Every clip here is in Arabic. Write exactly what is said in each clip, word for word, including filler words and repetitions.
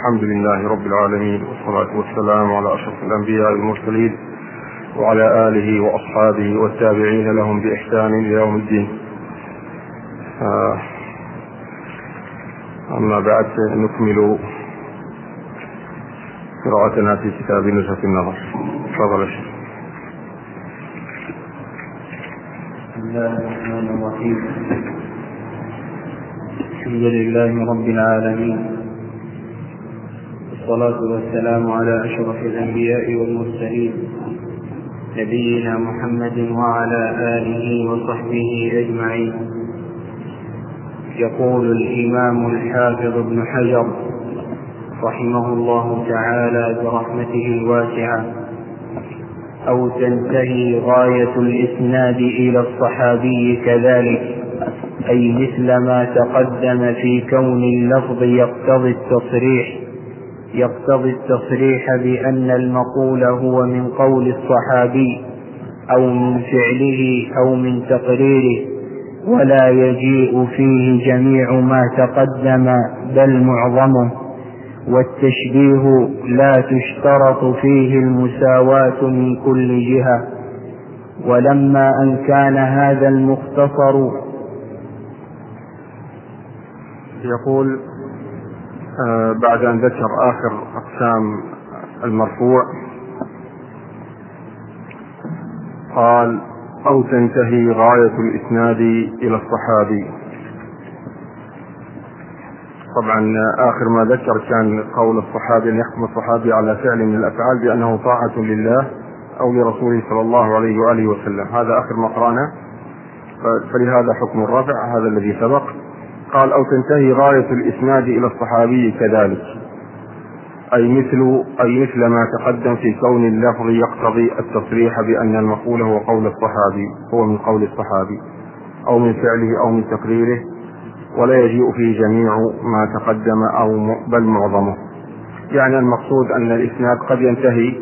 الحمد لله رب العالمين، والصلاة والسلام على أشرف الأنبياء والمرسلين وعلى آله وأصحابه والتابعين لهم بإحسان إلى يوم الدين. أما بعد، نكمل قراءتنا في كتاب نزهة النظر. تفضل يا شيخ. بسم الله الرحمن الرحيم. الحمد لله رب العالمين، والصلاة والسلام على أشرف الأنبياء والمرسلين نبينا محمد وعلى آله وصحبه أجمعين. يقول الإمام الحافظ ابن حجر رحمه الله تعالى برحمته الواسعة: أو تنتهي غاية الإسناد إلى الصحابي كذلك، أي مثل ما تقدم في كون اللفظ يقتضي التصريح يقتضي التصريح بأن المقول هو من قول الصحابي أو من فعله أو من تقريره، ولا يجيء فيه جميع ما تقدم بل معظمه. والتشبيه لا تشترط فيه المساواة من كل جهة. ولما أن كان هذا المختصر، يقول آه بعد أن ذكر آخر أقسام المرفوع قال: أو تنتهي غاية الإسناد إلى الصحابي. طبعا آخر ما ذكر كان قول الصحابي أن يحكم الصحابي على فعل من الأفعال بأنه طاعة لله أو لرسوله صلى الله عليه وآله وسلم. هذا آخر ما قرأنا، فلهذا حكم الرفع هذا الذي سبق. قال: أو تنتهي غاية الإسناد إلى الصحابي كذلك، أي مثل أي مثل ما تقدم في كون اللفظ يقتضي التصريح بأن المقول هو قول الصحابي هو من قول الصحابي أو من فعله أو من تقريره، ولا يجيء فيه جميع ما تقدم أو بل معظمه. يعني المقصود أن الإسناد قد ينتهي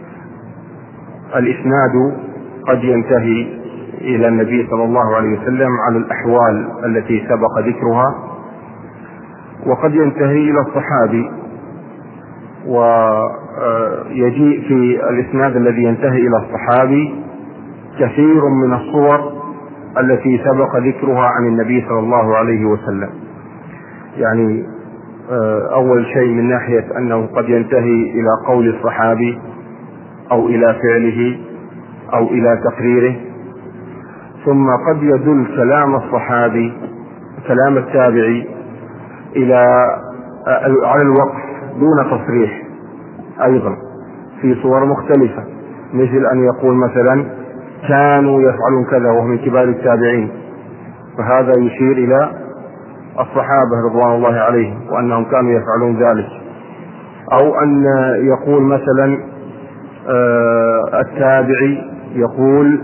الإسناد قد ينتهي إلى النبي صلى الله عليه وسلم على الأحوال التي سبق ذكرها، وقد ينتهي إلى الصحابي. ويجيء في الإسناد الذي ينتهي إلى الصحابي كثير من الصور التي سبق ذكرها عن النبي صلى الله عليه وسلم. يعني أول شيء من ناحية أنه قد ينتهي إلى قول الصحابي أو إلى فعله أو إلى تقريره، ثم قد يدل كلام الصحابي كلام التابعي إلى على الوقف دون تصريح أيضا في صور مختلفة، مثل أن يقول مثلا: كانوا يفعلون كذا وهم من كبار التابعين، فهذا يشير إلى الصحابة رضوان الله عليهم وأنهم كانوا يفعلون ذلك. أو أن يقول مثلا آه التابعي يقول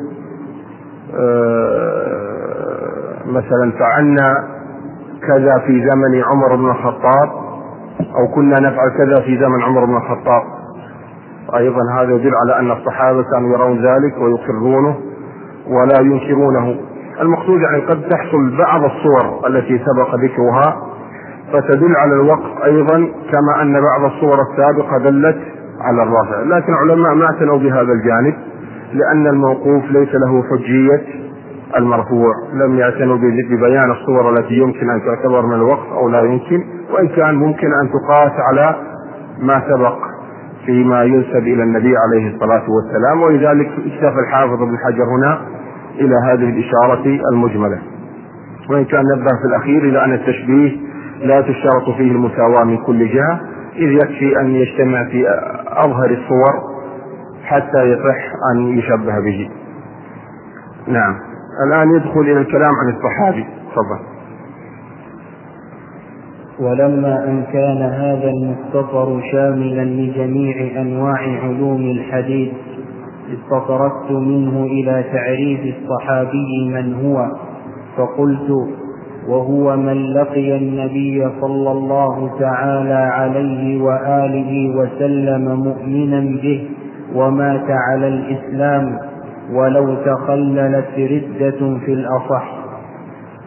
آه مثلا: فعلنا كذا في زمن عمر بن الخطاب، أو كنا نفعل كذا في زمن عمر بن الخطاب. أيضا هذا يدل على أن الصحابة كانوا يرون ذلك ويقرونه ولا ينكرونه. المقصود يعني قد تحصل بعض الصور التي سبق ذكرها فتدل على الوقف أيضا، كما أن بعض الصور السابقة دلت على الرفع. لكن علماء ما اعتنوا بهذا الجانب، لأن الموقوف ليس له حجية المرفوع. لم يعتنوا ببيان الصور التي يمكن أن تعتبر من الوقف أو لا يمكن، وإن كان ممكن أن تقاس على ما سبق فيما ينسب إلى النبي عليه الصلاة والسلام. ولذلك اكتفى الحافظ ابن حجر هنا إلى هذه الإشارة المجملة، وإن كان نبه في الأخير إلى أن التشبيه لا تشترط فيه المساواة من كل جهة، إذ يكفي أن يجتمع في أظهر الصور حتى يصح أن يشبه به. نعم، الآن يدخل إلى الكلام عن الصحابي. تفضل. ولما أن كان هذا المختصر شاملا لجميع أنواع علوم الحديث، استطردت منه إلى تعريف الصحابي من هو، فقلت: وهو من لقي النبي صلى الله تعالى عليه وآله وسلم مؤمنا به ومات على الإسلام ولو تخللت ردة في الأصح.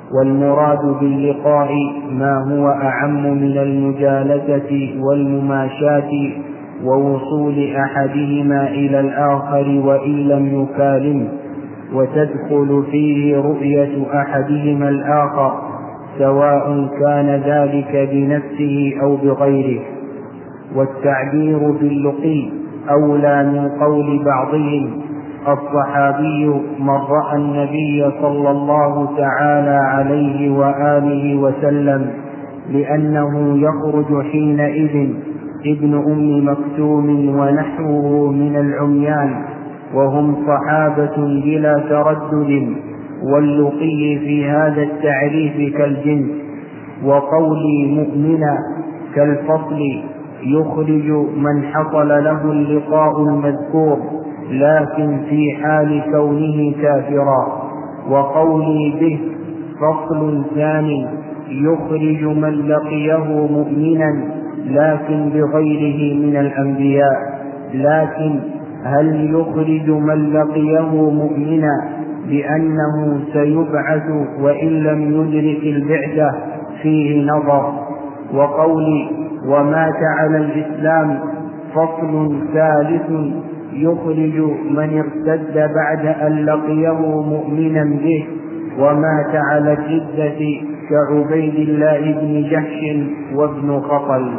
والمراد باللقاء ما هو أعم من المجالسة والمماشاة ووصول أحدهما إلى الآخر وإن لم يكالم، وتدخل فيه رؤية أحدهما الآخر سواء كان ذلك بنفسه أو بغيره. والتعبير باللقي أولى من قول بعضهم: الصحابي من رأى النبي صلى الله تعالى عليه وآله وسلم، لأنه يخرج حينئذ ابن أم مكتوم ونحوه من العميان، وهم صحابة بلا تردد. واللقي في هذا التعريف كالجنس. وقولي مؤمنا كالفصل يخرج من حصل له اللقاء المذكور لكن في حال كونه كافرا. وقولي به فصل ثاني يخرج من لقيه مؤمنا لكن بغيره من الأنبياء. لكن هل يخرج من لقيه مؤمنا بأنه سيبعث وإن لم يدرك البعثة فيه نظر. وقولي ومات على الإسلام فصل ثالث يخرج من ارتد بعد أن لقيه مؤمنا به ومات على الردة كعبيد الله بن جحش وابن خطل.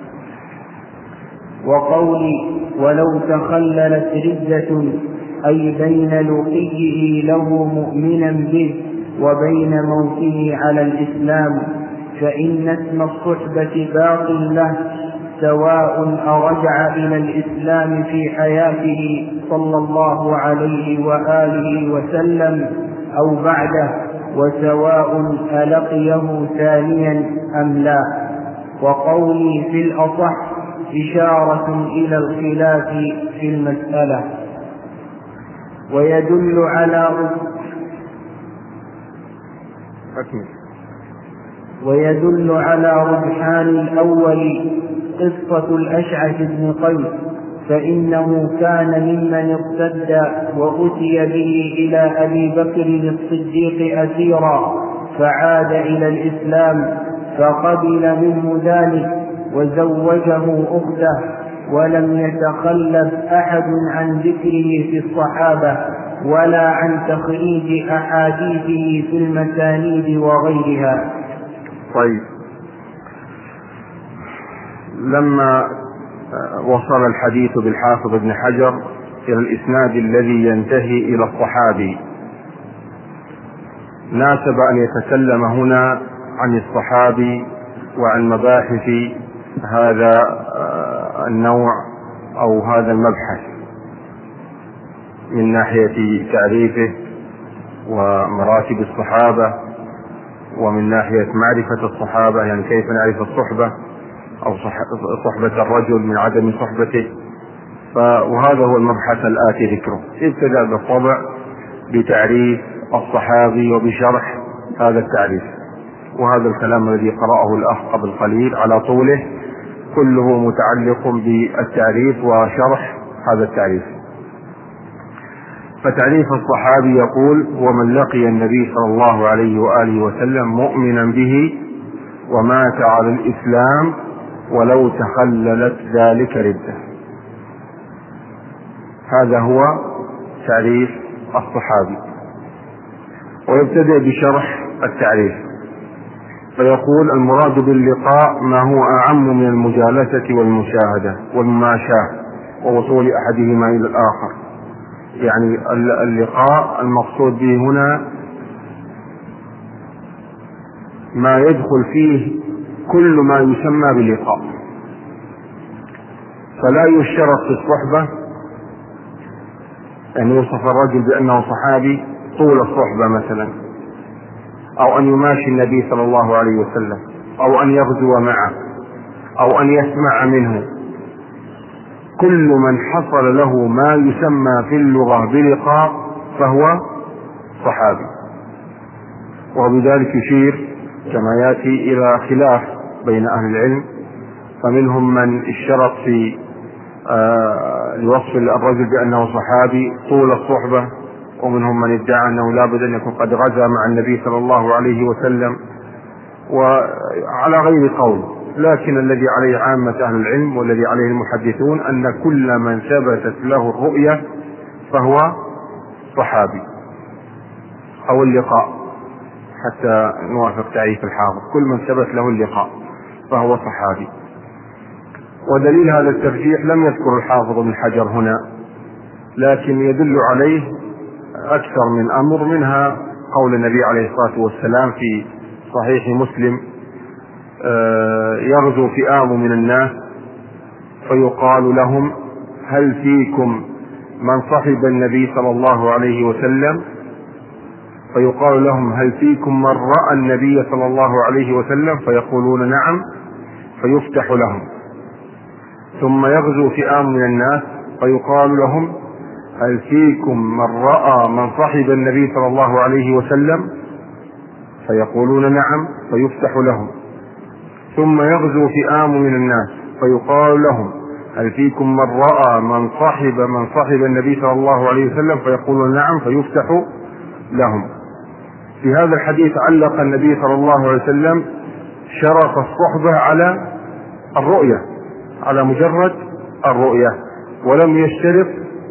وقولي ولو تخللت ردة أي بين لقيه له مؤمنا به وبين موته على الإسلام، فإن اسم الصحبة باق له سواء أرجع إلى الإسلام في حياته صلى الله عليه وآله وسلم أو بعده، وسواء ألقيه ثانيا أم لا. وقولي في الأصح إشارة إلى الخلاف في المسألة. ويدل على ويدل على رجحان الأول قصة الأشعث بن قيس، فإنه كان ممن ارتد وأتي به إلى أبي بكر الصديق أسيرا فعاد إلى الإسلام فقبل منه ذلك وزوجه أخته، ولم يتخلف أحد عن ذكره في الصحابة ولا عن تخريج أحاديثه في المسانيد وغيرها. طيب، لما وصل الحديث بالحافظ ابن حجر إلى الإسناد الذي ينتهي إلى الصحابي، ناسب أن يتكلم هنا عن الصحابي وعن مباحث هذا النوع أو هذا المبحث من ناحية تعريفه ومراتب الصحابة، ومن ناحية معرفة الصحابة، يعني كيف نعرف الصحبة أو صحبة الرجل من عدم صحبته. وهذا هو المبحث الآتي ذكره. ابتدأ بالطبع بتعريف الصحابي وبشرح هذا التعريف، وهذا الكلام الذي قرأه الأخ قبل قليل على طوله كله متعلق بالتعريف وشرح هذا التعريف. فتعريف الصحابي يقول: ومن لقي النبي صلى الله عليه وآله وسلم مؤمنا به ومات على الإسلام ولو تخللت ذلك ردة. هذا هو تعريف الصحابي. ويبتدئ بشرح التعريف فيقول: المراد باللقاء ما هو أعم من المجالسة والمشاهدة والمماشاة ووصول أحدهما إلى الآخر. يعني اللقاء المقصود به هنا ما يدخل فيه كل ما يسمى باللقاء، فلا يشترط في الصحبة أن يوصف الرجل بأنه صحابي طول الصحبة مثلا، أو أن يماشي النبي صلى الله عليه وسلم، أو أن يغزو معه، أو أن يسمع منه. كل من حصل له ما يسمى في اللغة بلقاء فهو صحابي. وبذلك يشير كما يأتي إلى خلاف بين أهل العلم، فمنهم من اشترط في آه لوصف الرجل بأنه صحابي طول الصحبة، ومنهم من ادعى أنه لا بد أن يكون قد غزا مع النبي صلى الله عليه وسلم، وعلى غير قول. لكن الذي عليه عامة أهل العلم والذي عليه المحدثون أن كل من ثبتت له الرؤية فهو صحابي، أو اللقاء، حتى نوافق تعريف الحافظ، كل من ثبت له اللقاء فهو صحابي. ودليل هذا الترجيح لم يذكر الحافظ ابن حجر هنا، لكن يدل عليه أكثر من أمر، منها قول النبي عليه الصلاة والسلام في صحيح مسلم: يغزو فئام من الناس فيقال لهم: هل فيكم من صحب النبي صلى الله عليه وسلم؟ فيقال لهم: هل فيكم من رأى النبي صلى الله عليه وسلم؟ فيقولون: نعم، فيفتح لهم. ثم يغزو فئام من الناس فيقال لهم: هل فيكم من رأى من صحب النبي صلى الله عليه وسلم؟ فيقولون: نعم، فيفتح لهم. ثم يغزو فئام من الناس فيقال لهم: هل فيكم من رأى من صحب من صحب النبي صلى الله عليه وسلم؟ فيقولون: نعم، فيفتح لهم. في هذا الحديث علق النبي صلى الله عليه وسلم شرط الصحبة على الرؤية، على مجرد الرؤية، ولم يشترط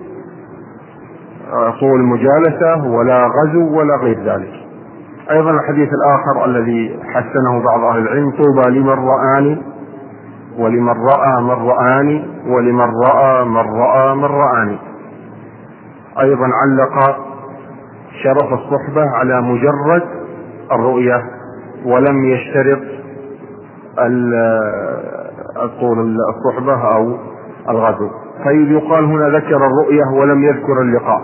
طول المجالسة ولا غزو ولا غير ذلك. أيضا الحديث الآخر الذي حسنه بعض أهل العلم: طوبى لمن رآني ولمن رأى من رآني ولمن رأى من رأى من رآني. أيضا علق شرف الصحبة على مجرد الرؤية، ولم يشترط طول الصحبة أو الغزو. طيب، يقال هنا ذكر الرؤية ولم يذكر اللقاء،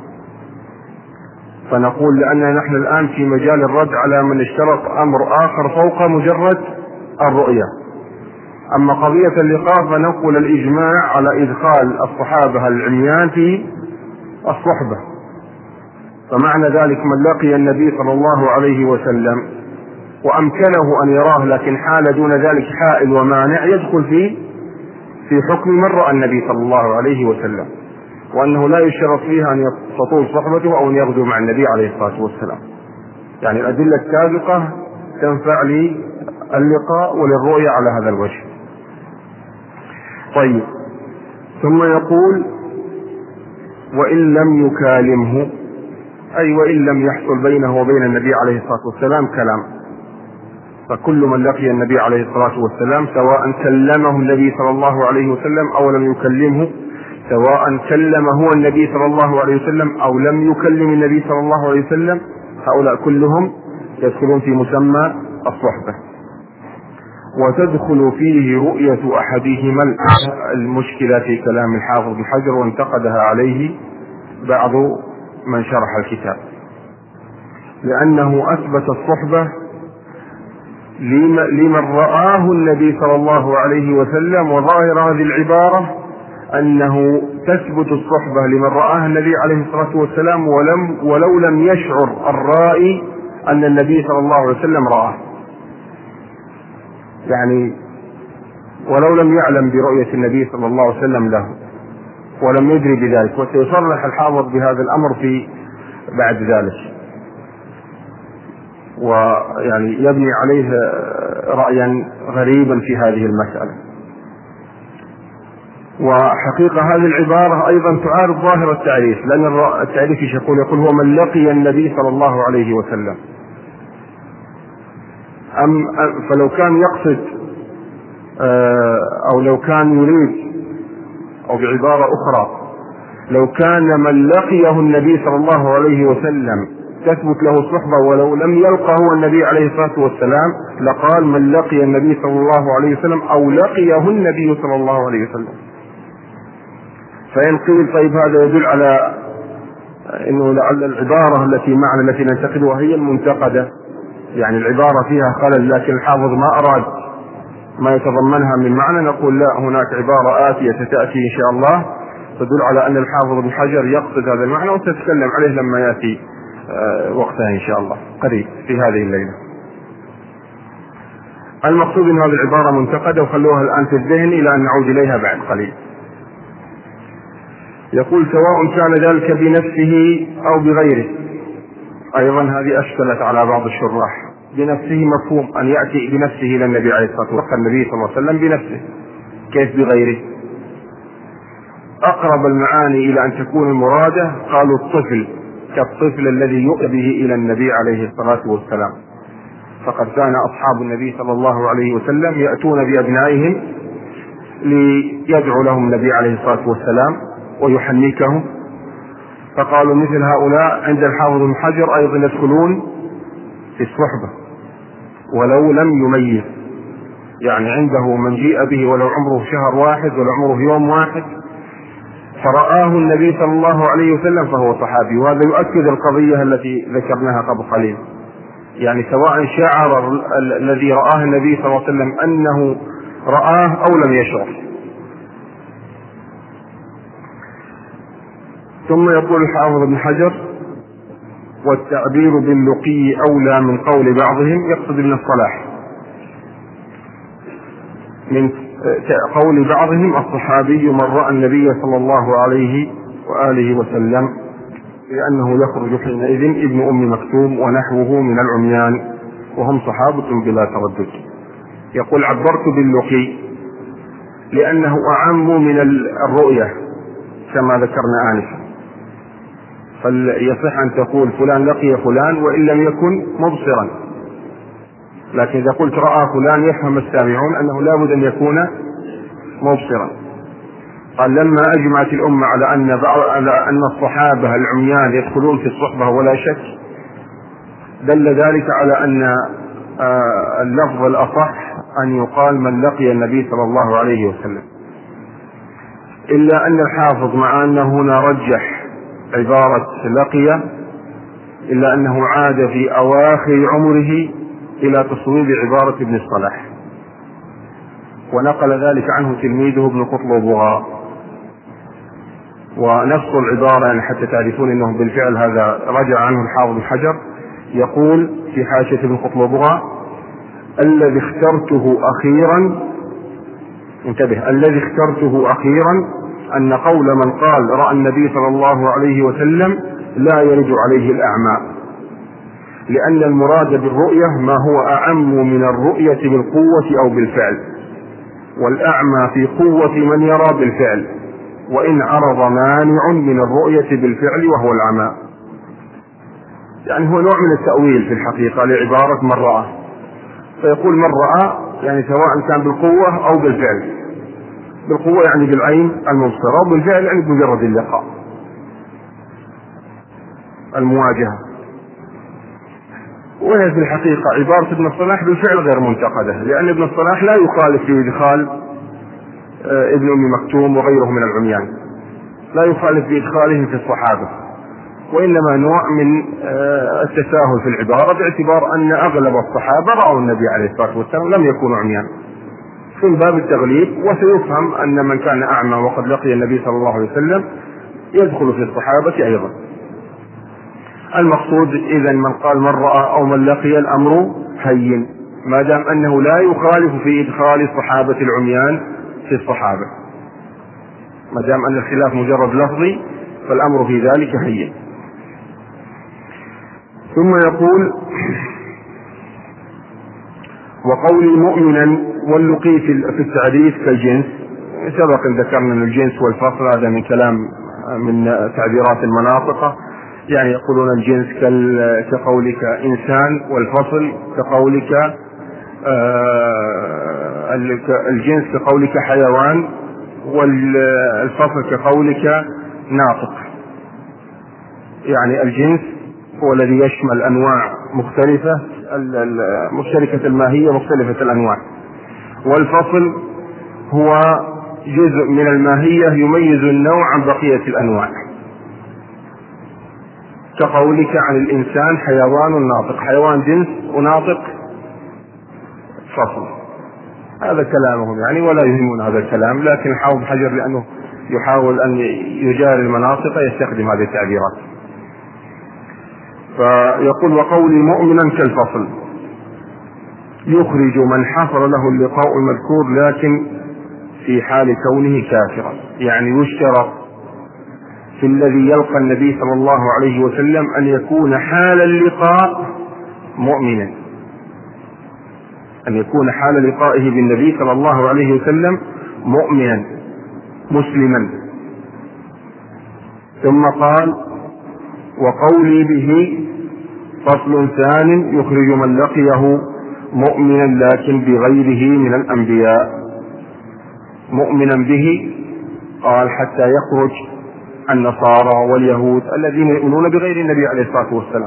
فنقول لأننا نحن الآن في مجال الرد على من اشترط أمر آخر فوق مجرد الرؤية. أما قضية اللقاء فنقول الإجماع على إدخال الصحابة العميان في الصحبة، فمعنى ذلك من لقي النبي صلى الله عليه وسلم وأمكنه أن يراه لكن حال دون ذلك حائل ومانع يدخل في في حكم من رأى النبي صلى الله عليه وسلم، وأنه لا يشترط فيها أن تطول صحبته أو أن يغزو مع النبي عليه الصلاة والسلام. يعني الأدلة السابقة تنفع للقاء وللرؤية على هذا الوجه. طيب، ثم يقول: وإن لم يكالمه، أي وإن لم يحصل بينه وبين النبي عليه الصلاة والسلام كلام. فكل من لقي النبي عليه الصلاة والسلام سواء كلمه النبي صلى الله عليه وسلم أو لم يكلمه، سواء كلم هو النبي صلى الله عليه وسلم أو لم يكلم النبي صلى الله عليه وسلم، هؤلاء كلهم يدخلون في مسمى الصحبة. وتدخل فيه رؤية أحدهما. المشكلة في كلام الحافظ بن حجر وانتقدها عليه بعض من شرح الكتاب، لأنه أثبت الصحبة لمن رآه النبي صلى الله عليه وسلم، وظاهر هذه العبارة أنه تثبت الصحبة لمن رآه النبي عليه الصلاة والسلام ولم ولو لم يشعر الرائي أن النبي صلى الله عليه وسلم رآه، يعني ولو لم يعلم برؤية النبي صلى الله عليه وسلم له ولم يدري بذلك. وسيصرح الحافظ بهذا الأمر في بعد ذلك، ويعني يبني عليه رأيا غريبا في هذه المسألة. وحقيقة هذه العبارة أيضا تعارض ظاهر التعريف، لأن التعريف يقول يقول هو من لقي النبي صلى الله عليه وسلم. أم فلو كان يقصد أو لو كان يريد، أو بعبارة أخرى لو كان من لقيه النبي صلى الله عليه وسلم تثبت له الصحبة ولو لم يلقى هو النبي عليه الصلاة والسلام، لقال من لقي النبي صلى الله عليه وسلم أو لقيه النبي صلى الله عليه وسلم. فإن قيل طيب هذا يدل على أنه لعل العبارة التي معنا التي ننتقدها هي المنتقدة، يعني العبارة فيها خلل، لكن الحافظ ما أراد ما يتضمنها من معنى. نقول لا، هناك عبارة آتية ستأتي إن شاء الله تدل على أن الحافظ بن حجر يقصد هذا المعنى، وتتكلم عليه لما يأتي وقتها إن شاء الله قريب في هذه الليلة. المقصود أن هذه العبارة منتقدة، وخلوها الآن في الذهن إلى أن نعود إليها بعد قليل. يقول سواء كان ذلك بنفسه أو بغيره. أيضا هذه أشكلت على بعض الشراح. بنفسه مفهوم أن يأتي بنفسه إلى النبي عليه الصلاة والسلام، النبي صلى الله عليه وسلم بنفسه، كيف بغيره؟ أقرب المعاني إلى أن تكون المرادة قالوا الطفل، كالطفل الذي يؤتى به إلى النبي عليه الصلاة والسلام، فقد كان أصحاب النبي صلى الله عليه وسلم يأتون بأبنائهم ليدعو لهم النبي عليه الصلاة والسلام ويحنكهم، فقالوا مثل هؤلاء عند الحافظ بن حجر أيضا يدخلون في الصحبة ولو لم يميز، يعني عنده من جيء به ولو عمره شهر واحد ولو عمره يوم واحد فرآه النبي صلى الله عليه وسلم فهو صحابي. وهذا يؤكد القضية التي ذكرناها قبل قليل، يعني سواء شعر الذي رآه النبي صلى الله عليه وسلم أنه رآه أو لم يشعر. ثم يقول الحافظ ابن حجر والتعبير باللقي أولى من قول بعضهم، يقصد ابن الصلاح، من قول بعضهم الصحابي من رأى النبي صلى الله عليه وآله وسلم، لأنه يخرج حينئذ ابن أم مكتوم ونحوه من العميان وهم صحابة بلا تردد. يقول عبرت باللقي لأنه أعم من الرؤية كما ذكرنا آنفا، فيصح أن تقول فلان لقي فلان وإن لم يكن مبصرا، لكن إذا قلت رأى فلان يفهم السامعون أنه لا بد أن يكون مبصرا. قال لما أجمعت الأمة على أن على أن الصحابة العميان يدخلون في الصحبة ولا شك، دل ذلك على أن اللفظ الأصح أن يقال من لقي النبي صلى الله عليه وسلم، إلا أن الحافظ مع أنه هنا رجح عبارة لقي إلا أنه عاد في أواخر عمره إلى تصويب عبارة ابن الصلاح، ونقل ذلك عنه تلميذه ابن قطلبغا. ونفس العبارة يعني حتى تعرفون أنه بالفعل هذا رجع عنه الحافظ الحجر، يقول في حاشية ابن قطلبغا الذي اخترته أخيرا، انتبه، الذي اخترته أخيرا أن قول من قال رأى النبي صلى الله عليه وسلم لا يرد عليه الأعمى، لأن المراد بالرؤية ما هو أعم من الرؤية بالقوة أو بالفعل، والأعمى في قوة من يرى بالفعل، وإن عرض مانع من الرؤية بالفعل وهو العمى. يعني هو نوع من التأويل في الحقيقة لعبارة من رأى، فيقول من رأى يعني سواء كان بالقوة أو بالفعل، بالقوة يعني بالعين المبصرة، وبالفعل يعني بمجرد اللقاء المواجهة. وهي في الحقيقة عبارة ابن الصلاح بالفعل غير منتقدة، لأن ابن الصلاح لا يخالف في إدخال ابن أم مكتوم وغيره من العميان، لا يخالف في إدخالهم في الصحابة، وإنما نوع من التساهل في العبارة، باعتبار أن أغلب الصحابة رأوا النبي عليه الصلاة والسلام لم يكونوا عميان، من باب التغليب. وسيفهم أن من كان أعمى وقد لقي النبي صلى الله عليه وسلم يدخل في الصحابة أيضا. المقصود إذن من قال من رأى أو من لقي الأمر هين، ما دام أنه لا يخالف في إدخال الصحابة العميان في الصحابة، ما دام أن الخلاف مجرد لفظي فالأمر في ذلك هين. ثم يقول وقول مؤمنا واللقي في التعريف كالجنس، سبق ان ذكرنا ان الجنس والفصل هذا من كلام من تعبيرات المناطق، يعني يقولون الجنس كقولك إنسان، والفصل كقولك الجنس كقولك حيوان، والفصل كقولك ناطق. يعني الجنس هو الذي يشمل أنواع مختلفة مشتركة الماهية مختلفة الأنواع، والفصل هو جزء من الماهية يميز النوع عن بقية الأنواع، كقولك عن الإنسان حيوان ناطق، حيوان جنس وناطق فصل. هذا كلامهم يعني، ولا يهمون هذا الكلام، لكن حافظ حجر لأنه يحاول أن يجاري المناطق يستخدم هذه التعبيرات. فيقول وقولي مؤمنا كالفصل يخرج من حصل له اللقاء المذكور لكن في حال كونه كافرا، يعني يشترط في الذي يلقى النبي صلى الله عليه وسلم أن يكون حال اللقاء مؤمنا، أن يكون حال لقائه بالنبي صلى الله عليه وسلم مؤمنا مسلما. ثم قال: وقولي به فصل ثان يخرج من لقيه مؤمنا لكن بغيره من الأنبياء. مؤمنا به قال حتى يخرج النصارى واليهود الذين يؤمنون بغير النبي عليه الصلاة والسلام،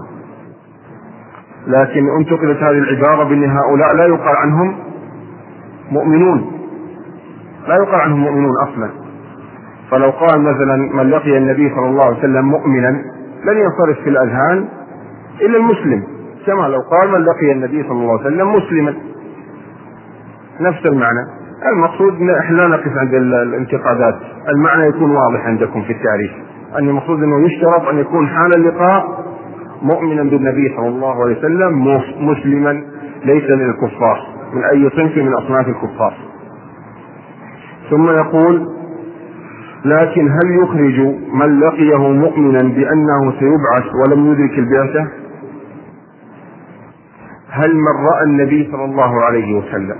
لكن انتقلت هذه العبارة بأن هؤلاء لا يقال عنهم مؤمنون، لا يقال عنهم مؤمنون أصلا. فلو قال مثلا من لقي النبي صلى الله عليه وسلم مؤمنا لن ينصرف في الأذهان إلا المسلم، كما لو قال من لقي النبي صلى الله عليه وسلم مسلما، نفس المعنى. المقصود احنا لا نقف عند الانتقادات، المعنى يكون واضح عندكم في التعريف، أن المقصود أنه يشترط أن يكون حال اللقاء مؤمنا بالنبي صلى الله عليه وسلم مسلما، ليس من الكفار، من أي صنف من أصناف الكفار. ثم يقول: لكن هل يخرج من لقيه مؤمنا بأنه سيبعث ولم يدرك البعثة؟ هل من رأى النبي صلى الله عليه وسلم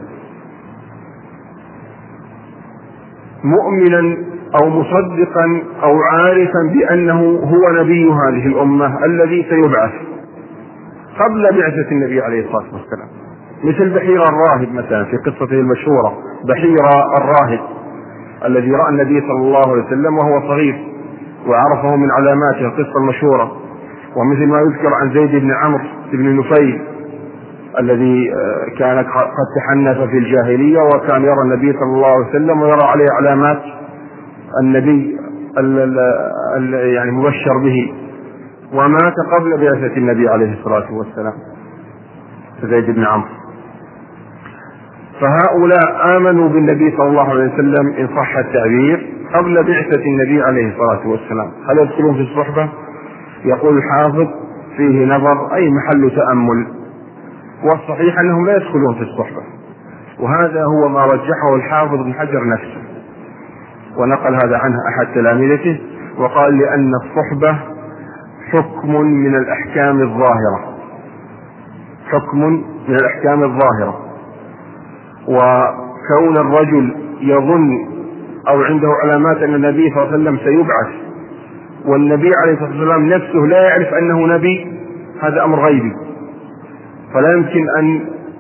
مؤمنا أو مصدقا أو عارفا بأنه هو نبي هذه الأمة الذي سيبعث قبل بعثة النبي عليه الصلاة والسلام، مثل بحيرة الراهب مثلا في قصته المشهورة، بحيرة الراهب الذي رأى النبي صلى الله عليه وسلم وهو صغير وعرفه من علاماته، القصة المشهورة. ومثل ما يذكر عن زيد بن عمرو بن نفيل الذي كان قد تحنث في الجاهلية وكان يرى النبي صلى الله عليه وسلم ويرى عليه علامات النبي يعني مبشر به، ومات قبل بعثة النبي عليه الصلاة والسلام زيد بن عمرو. فهؤلاء آمنوا بالنبي صلى الله عليه وسلم إن صح التعبير قبل بعثة النبي عليه الصلاة والسلام. هل يدخلون في الصحبة؟ يقول الحافظ: فيه نظر، أي محل تأمل، والصحيح أنهم لا يدخلون في الصحبة، وهذا هو ما رجحه الحافظ بن حجر نفسه، ونقل هذا عنه أحد تلامذته وقال: لأن الصحبة حكم من الأحكام الظاهرة، حكم من الأحكام الظاهرة، وكون الرجل يظن أو عنده علامات أن النبي صلى الله عليه وسلم سيبعث والنبي عليه الصلاة والسلام نفسه لا يعرف أنه نبي، هذا أمر غيبي، فلا يمكن أن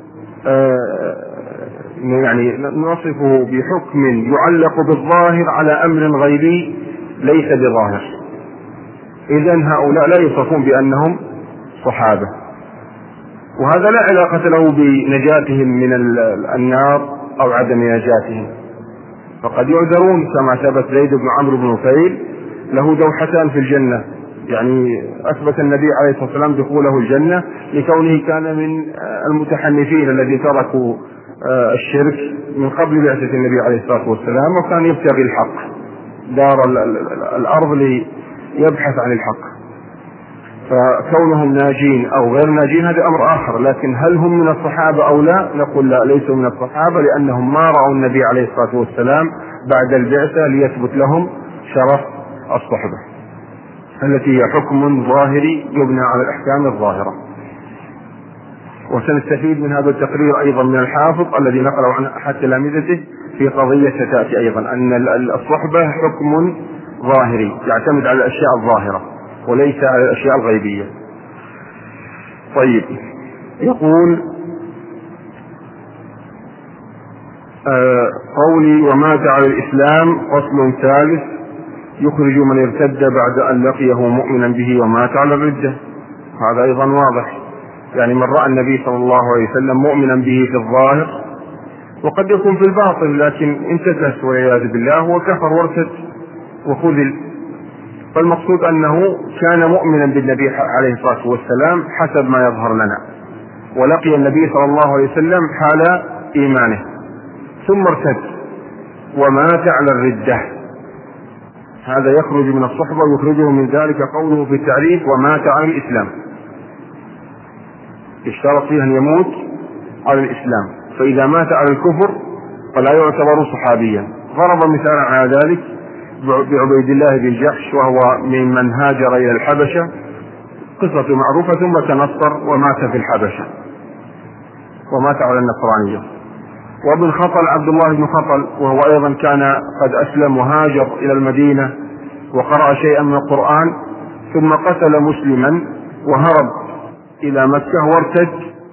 يعني نصفه بحكم يعلق بالظاهر على أمر غيبي ليس بظاهر. إذن هؤلاء لا يوصفون بأنهم صحابة، وهذا لا علاقة له بنجاتهم من النار أو عدم نجاتهم، فقد يعذرون كما ثبت زيد بن عمرو بن نفيل له دوحتان في الجنة، يعني أثبت النبي عليه الصلاة والسلام دخوله الجنة لكونه كان من المتحنفين الذين تركوا الشرك من قبل بعثة النبي عليه الصلاة والسلام، وكان يبتغي الحق دار الأرض ليبحث عن الحق. فكونهم ناجين أو غير ناجين هذا أمر آخر، لكن هل هم من الصحابة أو لا؟ نقول لا، ليسوا من الصحابة، لأنهم ما رأوا النبي عليه الصلاة والسلام بعد البعثة ليثبت لهم شرف الصحبة التي هي حكم ظاهري يبنى على الأحكام الظاهرة. وسنستفيد من هذا التقرير أيضا من الحافظ الذي نقله عن أحد تلامذته في قضية ستأتي أيضا، أن الصحبة حكم ظاهري يعتمد على الأشياء الظاهرة وليس على الأشياء الغيبية. طيب، يقول آه قولي: ومات على الإسلام فصل ثالث يخرج من ارتد بعد أن لقيه مؤمنا به ومات على الردة. هذا أيضا واضح، يعني من رأى النبي صلى الله عليه وسلم مؤمنا به في الظاهر وقد يكون في الباطن لكن انتكس والعياذ بالله وكفر وارتد وخذل، فالمقصود أنه كان مؤمنا بالنبي عليه الصلاة والسلام حسب ما يظهر لنا، ولقي النبي صلى الله عليه وسلم حال إيمانه ثم ارتد ومات على الردة، هذا يخرج من الصحبة ويخرجه من ذلك قوله في التعريف: ومات على الإسلام، اشترط فيه أن يموت على الإسلام، فإذا مات على الكفر فلا يعتبر صحابيا. ضرب مثال على ذلك بعبيد الله بن جحش وهو ممن هاجر إلى الحبشة، قصة معروفة، ثم تنصر ومات في الحبشة ومات على النصرانية. وابن خطل عبد الله بن خطل وهو أيضا كان قد أسلم وهاجر إلى المدينة وقرأ شيئا من القرآن، ثم قتل مسلما وهرب إلى مكة وارتد،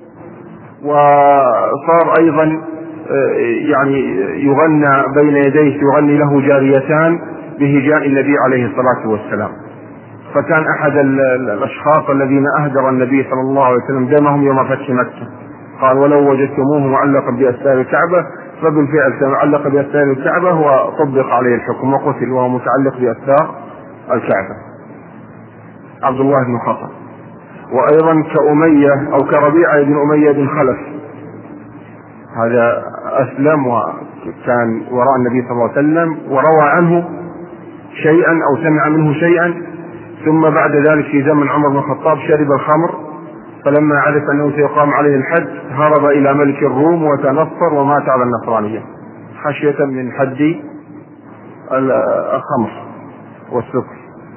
وصار أيضا يعني يغنى بين يديه، يغني له جاريتان بهجاء النبي عليه الصلاة والسلام. فكان أحد الأشخاص الذين أهدر النبي صلى الله عليه وسلم دمهم يوم فتح مكة، قال ولو وجدتموه معلقا بأستار الكعبة، فبالفعل معلق بأستار الكعبة وطبق عليه الحكم وقتل وهو متعلق بأستار الكعبة عبد الله بن خطل. وأيضا كأمية أو كربيعة بن أمية بن خلف، هذا أسلم وكان وراء النبي صلى الله عليه وسلم وروى عنه شيئا أو سمع منه شيئا، ثم بعد ذلك في زمن عمر بن الخطاب شرب الخمر، فلما عرف أنه سيقام عليه الحد هرب إلى ملك الروم وتنصر ومات على النصرانية خشية من حد الخمر والسكر.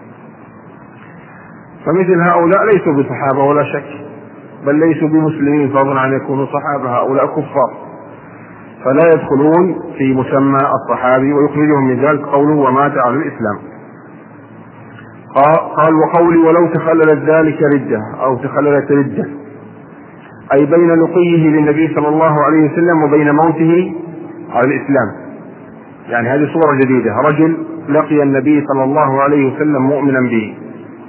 فمثل هؤلاء ليسوا بصحابة ولا شك، بل ليسوا بمسلمين فضلا عن يكونوا صحابة، هؤلاء كفار فلا يدخلون في مسمى الصحابي، ويخرجهم من ذلك قوله ومات على الإسلام. قال وقولي ولو تخللت ذلك ردة أو تخللت ردة، أي بين لقيه للنبي صلى الله عليه وسلم وبين موته على الإسلام. يعني هذه صورة جديدة، رجل لقي النبي صلى الله عليه وسلم مؤمنا به،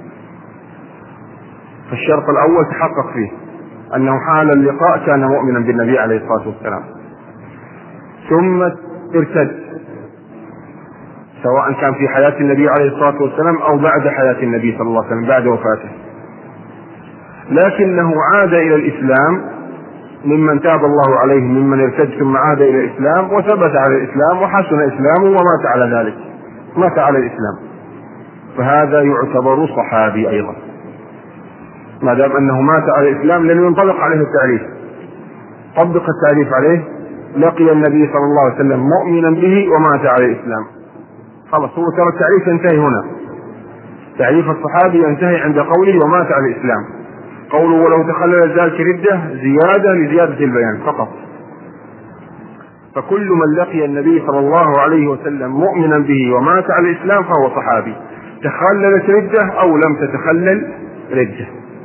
فالشرط الأول تحقق فيه أنه حال اللقاء كان مؤمنا بالنبي عليه الصلاة والسلام، ثم ارتد سواء كان في حياة النبي عليه الصلاة والسلام أو بعد حياة النبي صلى الله عليه وسلم بعد وفاته، لكنه عاد إلى الإسلام ممن تاب الله عليه، ممن ارتد ثم عاد إلى الإسلام وثبت على الإسلام وحسن إسلامه ومات على ذلك، مات على الإسلام، فهذا يعتبر صحابي أيضا ما دام أنه مات على الإسلام، لأنه ينطبق عليه التعريف، طبق التعريف عليه، لقي النبي صلى الله عليه وسلم مؤمنا به ومات على الإسلام، خلاص هو ترى التعريف ينتهي هنا، تعريف الصحابي ينتهي عند قوله ومات على الإسلام. قوله ولو تخلل ذلك ردة زيادة لزيادة البيان فقط، فكل من لقي النبي صلى الله عليه وسلم مؤمنا به ومات على الإسلام فهو صحابي، تخللت ردة أو لم تتخلل ردة.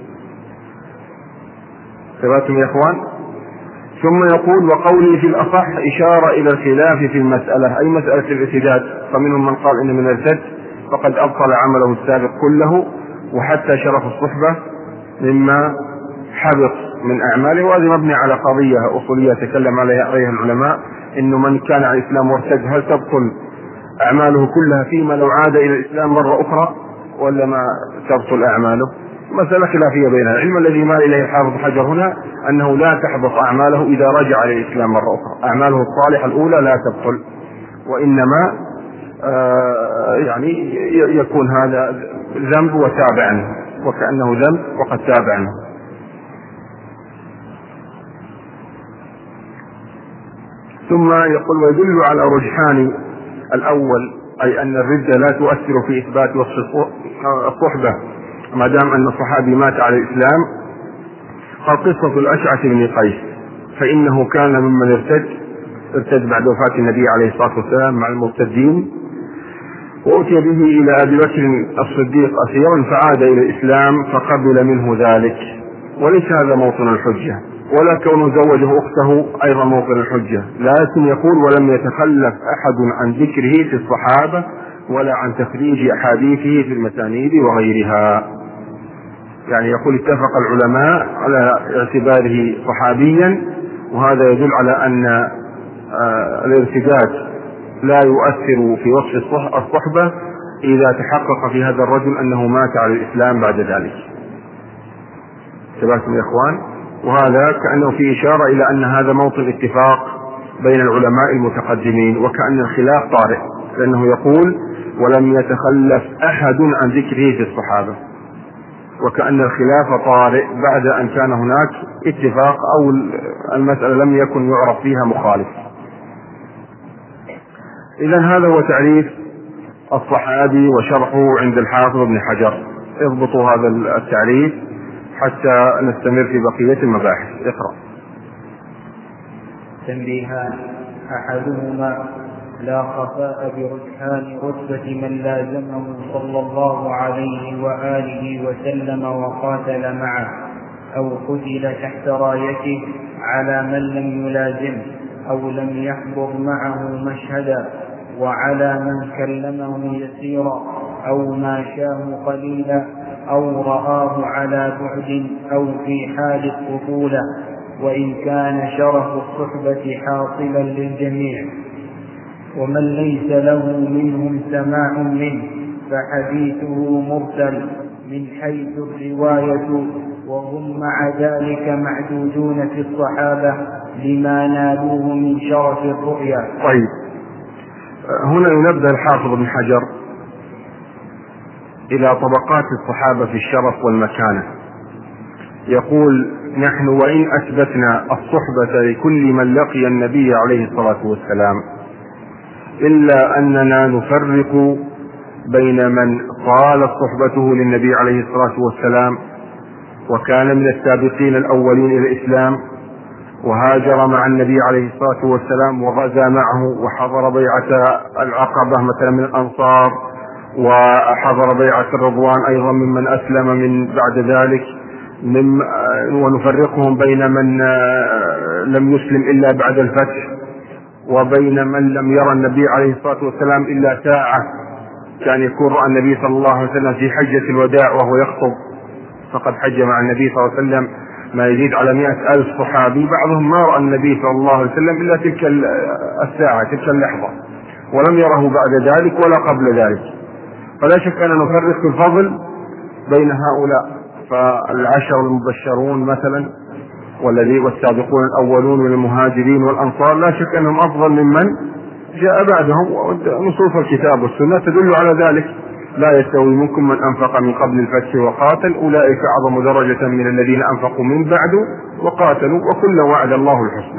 ثباتم يا إخوان. ثم يقول وقولي في الأصح إشارة إلى الخلاف في المسألة، أي مسألة الارتداد، فمنهم من قال إن من ارتد فقد أبطل عمله السابق كله، وحتى شرف الصحبة مما حبط من أعماله، وهذه مبني على قضية أصولية تكلم عليها العلماء، إنه من كان على الإسلام وارتد هل تبطل أعماله كلها فيما لو عاد إلى الإسلام مرة أخرى ولا ما تبطل أعماله؟ مسألة خلافية بين العلم. الذي مال إليه الحافظ حجر هنا أنه لا تحبط أعماله إذا رجع إلى الإسلام مرة أخرى، أعماله الصالحة الأولى لا تبطل، وإنما آه يعني يكون هذا ذنب وتاب عنه، وكأنه ذنب وقد تاب عنه. ثم يقول ويدل على رجحان الأول، أي أن الردة لا تؤثر في إثبات وصف الصحبة ما دام أن الصحابي مات على الإسلام. قال قصة الأشعث بن قيس، فإنه كان ممن ارتد ارتد بعد وفاة النبي عليه الصلاة والسلام مع المرتدين، وأتي به إلى أبي بكر الصديق أسيرا فعاد إلى الإسلام فقبل منه ذلك، وليس هذا موطن الحجة، ولا كونه زوجه أخته أيضا موطن الحجة، لكن يقول ولم يتخلف أحد عن ذكره في الصحابة ولا عن تخريج أحاديثه في المسانيد وغيرها. يعني يقول اتفق العلماء على اعتباره صحابيا، وهذا يدل على أن الارتداد لا يؤثر في وصف الصحبة إذا تحقق في هذا الرجل أنه مات على الإسلام بعد ذلك. تبعتم يا إخوان. وهذا كأنه في إشارة إلى أن هذا موطن اتفاق بين العلماء المتقدمين، وكأن الخلاف طارئ، لأنه يقول ولم يتخلف أحد عن ذكره في الصحابة، وكأن الخلاف طارئ بعد أن كان هناك اتفاق أو المسألة لم يكن يعرف فيها مخالف. إذن هذا هو تعريف الصحابي وشرحه عند الحافظ ابن حجر. اضبطوا هذا التعريف حتى نستمر في بقية المباحث. اقرأ. تنبيهان: أحدهما لا خفاء برجحان رتبة من لازمه صلى الله عليه وآله وسلم وقاتل معه أو قتل تحت رايته على من لم يلازمه أو لم يحضر معه مشهدا، وعلى من كلمه يسيرا أو ماشاه قليلا أو رآه على بعد أو في حال الطفولة، وإن كان شرف الصحبة حاصلا للجميع. ومن ليس له منهم سماع منه فحديثه مرسل من حيث الرواية، وهم مع ذلك معدودون في الصحابة لما نالوه من شرف الرؤيا. طيب، هنا ينبه الحافظ ابن حجر إلى طبقات الصحابة في الشرف والمكانة. يقول: نحن وإن أثبتنا الصحبة لكل من لقي النبي عليه الصلاة والسلام، إلا أننا نفرق بين من قالت صحبته للنبي عليه الصلاة والسلام وكان من السابقين الأولين إلى الإسلام وهاجر مع النبي عليه الصلاة والسلام وغزا معه وحضر بيعة العقبة مثلا من الأنصار، وحضر بيعة الرضوان أيضا ممن أسلم من بعد ذلك، ونفرقهم بين من لم يسلم إلا بعد الفتح، وبين من لم يرى النبي عليه الصلاة والسلام إلا ساعة، كان يكون رأى النبي صلى الله عليه وسلم في حجة الوداع وهو يخطب، فقد حج مع النبي صلى الله عليه وسلم ما يزيد على مئة ألف صحابي، بعضهم ما رأى النبي صلى الله عليه وسلم إلا تلك الساعة تلك اللحظة، ولم يره بعد ذلك ولا قبل ذلك. فلا شك أن نفرق في الفضل بين هؤلاء. فالعشر المبشرون مثلا والذي والسابقون الأولون من المهاجرين والأنصار لا شك أنهم أفضل ممن جاء بعدهم، ونصوص الكتاب والسنة تدل على ذلك: لا يستوي منكم من أنفق من قبل الفتح وقاتل، أولئك أعظم درجة من الذين أنفقوا من بعد وقاتلوا، وكلا وعد الله الحسنى.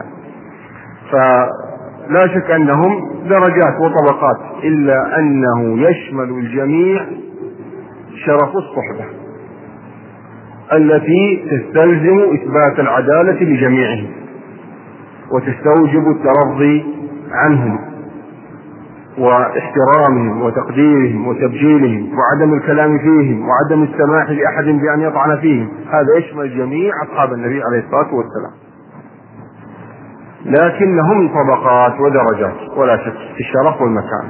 فلا شك أنهم درجات وطبقات، إلا أنه يشمل الجميع شرف الصحبة التي تستلزم إثبات العدالة لجميعهم وتستوجب الترضي عنهم واحترامهم وتقديرهم وتبجيلهم وعدم الكلام فيهم وعدم السماح لأحد بأن يطعن فيهم. هذا يشمل جميع أصحاب النبي عليه الصلاة والسلام، لكنهم طبقات ودرجات ولا شك في الشرف والمكان.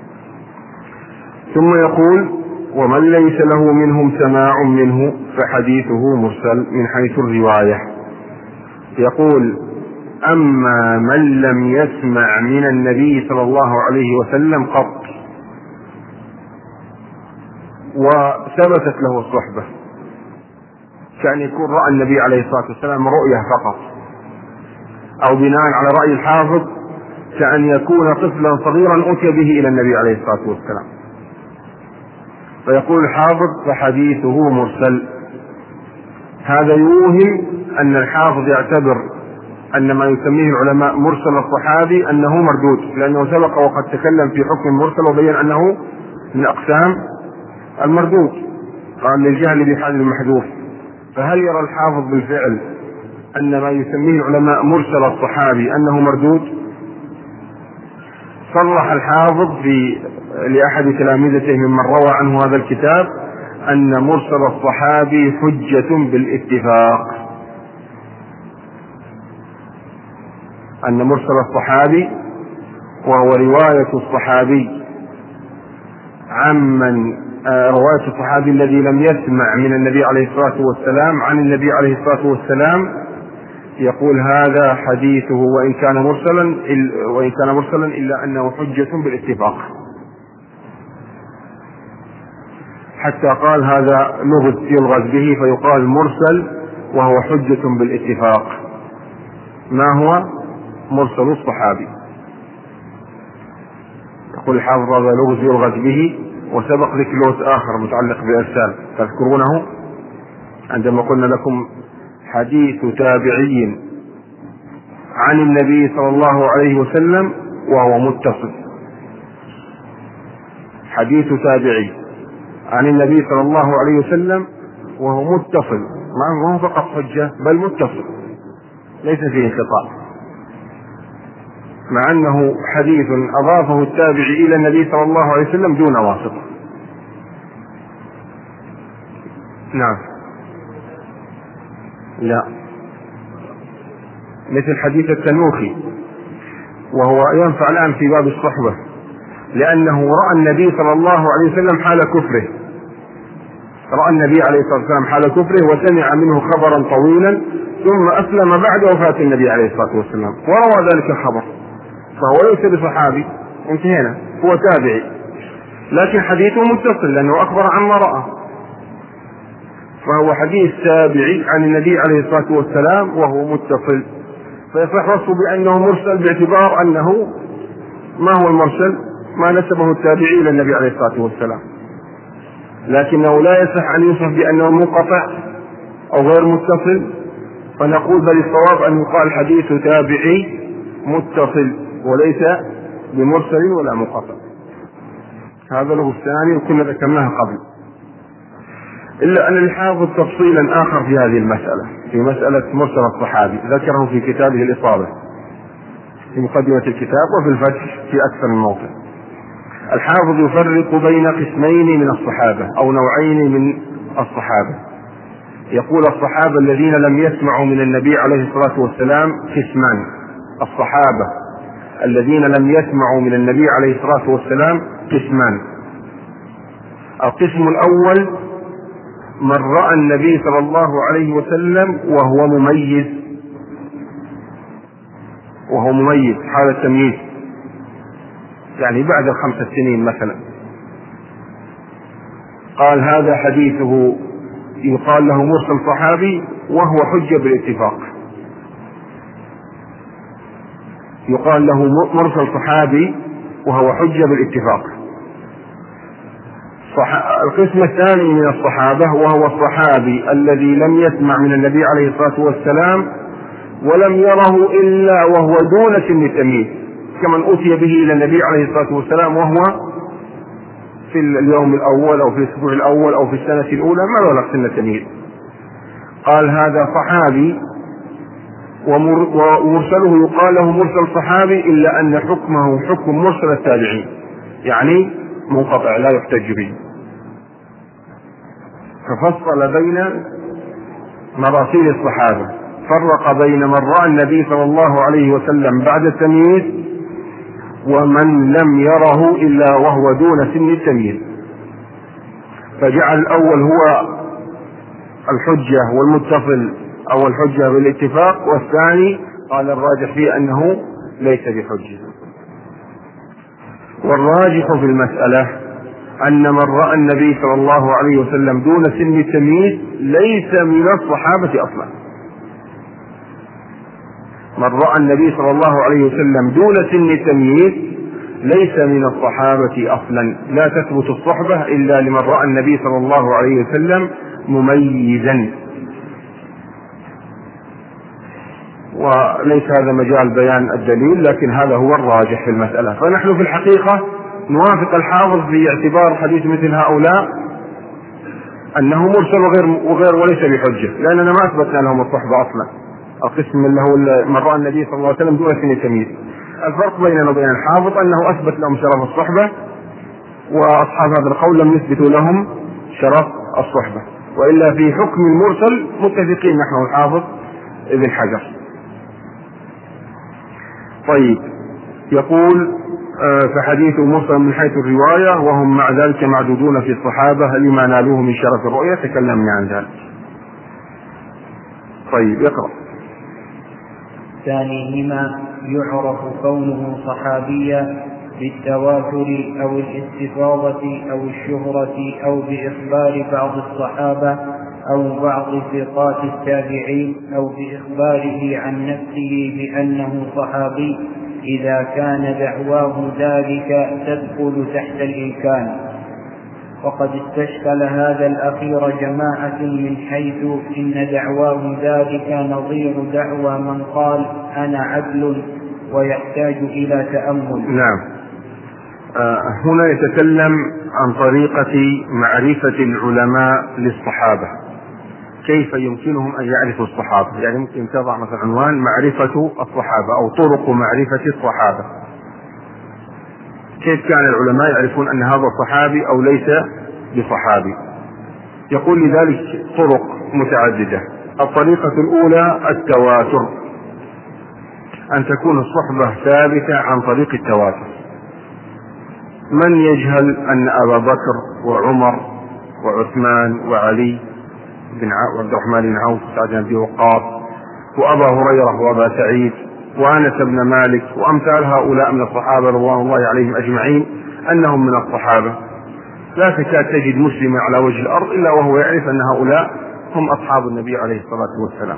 ثم يقول: ومن ليس له منهم سماع منه فحديثه مرسل من حيث الرواية. يقول: أما من لم يسمع من النبي صلى الله عليه وسلم قط وثبتت له الصحبة، كان يكون رأى النبي عليه الصلاة والسلام رؤية فقط، أو بناء على رأي الحافظ كأن يكون طفلا صغيرا أتي به إلى النبي عليه الصلاة والسلام. فيقول الحافظ: فحديثه مرسل. هذا يوهم أن الحافظ يعتبر أن ما يسميه العلماء مرسل الصحابي أنه مردود، لأنه سبق وقد تكلم في حكم المرسل وبين أنه من أقسام المردود، قال للجهل بحال المحذوف. فهل يرى الحافظ بالفعل أن ما يسميه العلماء مرسل الصحابي أنه مردود؟ صرح الحافظ في لأحد تلامذته ممن روى عنه هذا الكتاب أن مرسل الصحابي حجة بالاتفاق، أن مرسل الصحابي وهو رواية الصحابي عمن رواية الصحابي الذي لم يسمع من النبي عليه الصلاة والسلام عن النبي عليه الصلاة والسلام، يقول هذا حديثه وإن كان مرسلا وإن كان مرسلا إلا أنه حجة بالاتفاق، حتى قال هذا لغز يلغز به فيقال مرسل وهو حجة بالاتفاق. ما هو مرسل الصحابي؟ يقول الحافظ هذا لغز يلغز به، وسبق ذكر لغز آخر متعلق بإرسال تذكرونه عندما قلنا لكم حديث تابعي عن النبي صلى الله عليه وسلم وهو متصل، حديث تابعي عن النبي صلى الله عليه وسلم وهو متصل، ما هو فقط حجة بل متصل ليس فيه انقطاع، مع أنه حديث أضافه التابعي إلى النبي صلى الله عليه وسلم دون واسطة. نعم. لا، مثل حديث التنوخي، وهو ينفع الآن في باب الصحبة، لأنه رأى النبي صلى الله عليه وسلم حال كفره، رأى النبي عليه الصلاة والسلام حال كفره وسمع منه خبرا طويلا ثم أسلم بعد وفاة النبي عليه الصلاة والسلام وروى ذلك الخبر، فهو ليس بصحابي، انتهينا، هو تابعي، لكن حديثه متصل لأنه أخبر عما رأى، فهو حديث تابعي عن النبي عليه الصلاة والسلام وهو متصل، فيصح وصفه بأنه مرسل باعتبار أنه ما هو المرسل؟ ما نسبه التابعي إلى النبي عليه الصلاة والسلام، لكنه لا يصح أن يوصف بأنه منقطع أو غير متصل، فنقول بل الصواب أن يقال حديث تابعي متصل وليس بمرسل ولا منقطع. هذا له الثاني وكنا ذكرناه قبل، إلا أن الحافظ تفصيلا آخر في هذه المسألة، في مسألة مرسل الصحابي ذكره في كتابه الإصابة في مقدمة الكتاب وفي الفتح في أكثر من موضع. الحافظ يفرق بين قسمين من الصحابة أو نوعين من الصحابة، يقول الصحابة الذين لم يسمعوا من النبي عليه الصلاة والسلام قسمان، الصحابة الذين لم يسمعوا من النبي عليه الصلاة والسلام قسمان. القسم الأول من رأى النبي صلى الله عليه وسلم وهو مميز، وهو مميز حال التمييز، يعني بعد خمس سنين مثلا، قال هذا حديثه يقال له مرسل صحابي وهو حجة بالاتفاق، يقال له مرسل صحابي وهو حجة بالاتفاق. القسم الثاني من الصحابة وهو الصحابي الذي لم يسمع من النبي عليه الصلاة والسلام ولم يره إلا وهو دون سن التمييز، كمن أتي به إلى النبي عليه الصلاة والسلام وهو في اليوم الأول أو في الأسبوع الأول أو في السنة الأولى ما بلغ سن التمييز، قال هذا صحابي ومرسله يقال له مرسل صحابي، إلا أن حكمه حكم مرسل التابعين، يعني منقطع لا يحتج به. ففصل بين مراسيل الصحابة، فرق بين من رأى النبي صلى الله عليه وسلم بعد التمييز ومن لم يره إلا وهو دون سن التمييز، فجعل الأول هو الحجة والمتصل أو الحجة بالاتفاق، والثاني قال الراجح فيه أنه ليس بحجة. والراجح في المسألة أن من رأى النبي صلى الله عليه وسلم دون سن التمييز ليس من الصحابة أصلا. من رأى النبي صلى الله عليه وسلم دون سن التمييز ليس من الصحابة أصلا، لا تثبت الصحبة إلا لمن رأى النبي صلى الله عليه وسلم مميزا، وليس هذا مجال بيان الدليل، لكن هذا هو الراجح في المسألة. فنحن في الحقيقة نوافق الحافظ في اعتبار حديث مثل هؤلاء أنه مرسل وغير, وغير وليس بحجة، لأننا ما أثبتنا لهم الصحبة أصلا. القسم اللي هو من رأى النبي صلى الله عليه وسلم دون سن التمييز، الفرق بيننا وبين الحافظ أنه أثبت لهم شرف الصحبة، وأصحاب هذا القول لم يثبتوا لهم شرف الصحبة، وإلا في حكم المرسل متفقين نحن والحافظ ابن حجر. طيب، يقول فحديث مرسل من حيث الرواية وهم مع ذلك معدودون في الصحابة لما نالوه من شرف الرؤية، تكلمنا عن ذلك. طيب، يقرأ. ثانيهما يعرف كونه صحابيا بالتواتر أو الاستفاضة أو الشهرة أو بإخبار بعض الصحابة أو بعض ثقات التابعين أو بإخباره عن نفسه بأنه صحابي إذا كان دعواه ذلك تدخل تحت الإمكان. وقد استشكل هذا الأخير جماعة من حيث إن دعواه ذلك نظير دعوى من قال أنا عدل ويحتاج إلى تأمل. نعم. هنا يتكلم عن طريقة معرفة العلماء للصحابة، كيف يمكنهم أن يعرفوا الصحابة. يعني ممكن تضع مثلا عنوان معرفة الصحابة أو طرق معرفة الصحابة، كيف كان العلماء يعرفون أن هذا صحابي أو ليس بصحابي. يقول لذلك طرق متعددة. الطريقة الأولى التواتر، أن تكون الصحبة ثابتة عن طريق التواتر. من يجهل أن أبا بكر وعمر وعثمان وعلي بن عبد الرحمن بن عوف وسعد بن أبي وقاص وأبا هريرة وأبا سعيد وأنس بن مالك وأمثال هؤلاء من الصحابة رضوان الله عليهم أجمعين أنهم من الصحابة؟ لا تكاد تجد مسلما على وجه الأرض إلا وهو يعرف أن هؤلاء هم أصحاب النبي عليه الصلاة والسلام.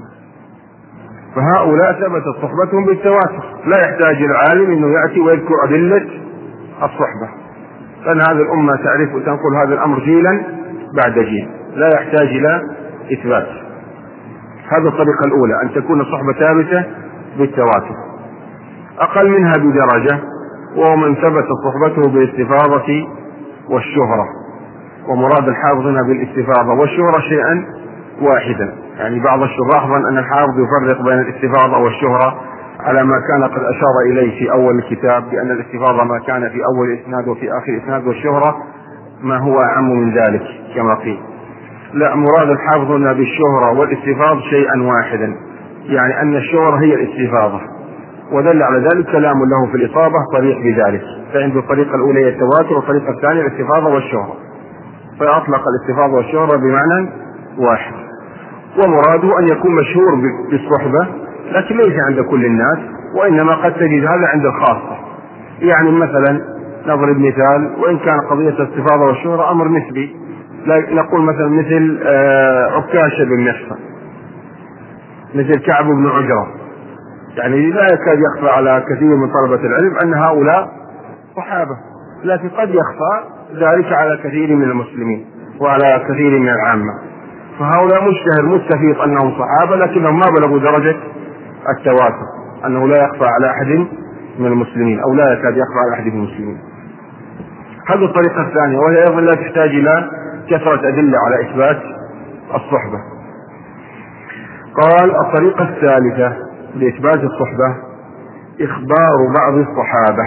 فهؤلاء ثبتت صحبتهم بالتواتر، لا يحتاج العالم أنه يأتي ويذكر أدلة الصحبة، لأن هذه الأمة تعرف وتنقل هذا الأمر جيلا بعد جيل، لا يحتاج إلى إثبات. هذه الطريقة الأولى، أن تكون الصحبة ثابتة بالتواتر. أقل منها بدرجة وهو من ثبت صحبته بالاستفاضة والشهرة، ومراد الحافظ هنا بالاستفاضة والشهرة شيئا واحدا. يعني بعض الشراح ظن أن الحافظ يفرق بين الاستفاضة والشهرة على ما كان قد أشار إليه في أول الكتاب، بأن الاستفاضة ما كان في أول إسناد وفي آخر إسناد، والشهرة ما هو أعم من ذلك كما قيل. لا، مراد الحافظ هنا بالشهرة والاستفاضة شيئا واحدا، يعني أن الشهرة هي الاستفاضة، ودل على ذلك كلام له في الإصابة طريق بذلك. فعنده الطريقة الأولى هي التواتر، والطريقة الثانية الاستفاضة والشهرة، فأطلق الاستفاضة والشهرة بمعنى واحد. ومراده أن يكون مشهور بالصحبة، لكن ليس عند كل الناس، وإنما قد تجد هذا عند الخاصة. يعني مثلا نضرب مثال، وإن كان قضية الاستفاضة والشهرة أمر نسبي، نقول مثلا مثل عكاشة بن محصن، مثل كعب بن عجرة، يعني لا يكاد يخفى على كثير من طلبة العلم أن هؤلاء صحابة، لكن قد يخفى ذلك على كثير من المسلمين وعلى كثير من العامة. فهؤلاء مشتهر مستفيض أنهم صحابة، لكنهم ما بلغوا درجة التواتر، أنه لا يخفى على أحد من المسلمين أو لا يكاد يخفى على أحد من المسلمين. هذه الطريقة الثانية، وهي أيضا لا تحتاج إلى كثرة أدلة على إثبات الصحبة. قال الطريقة الثالثة لإثبات الصحبة إخبار بعض الصحابة،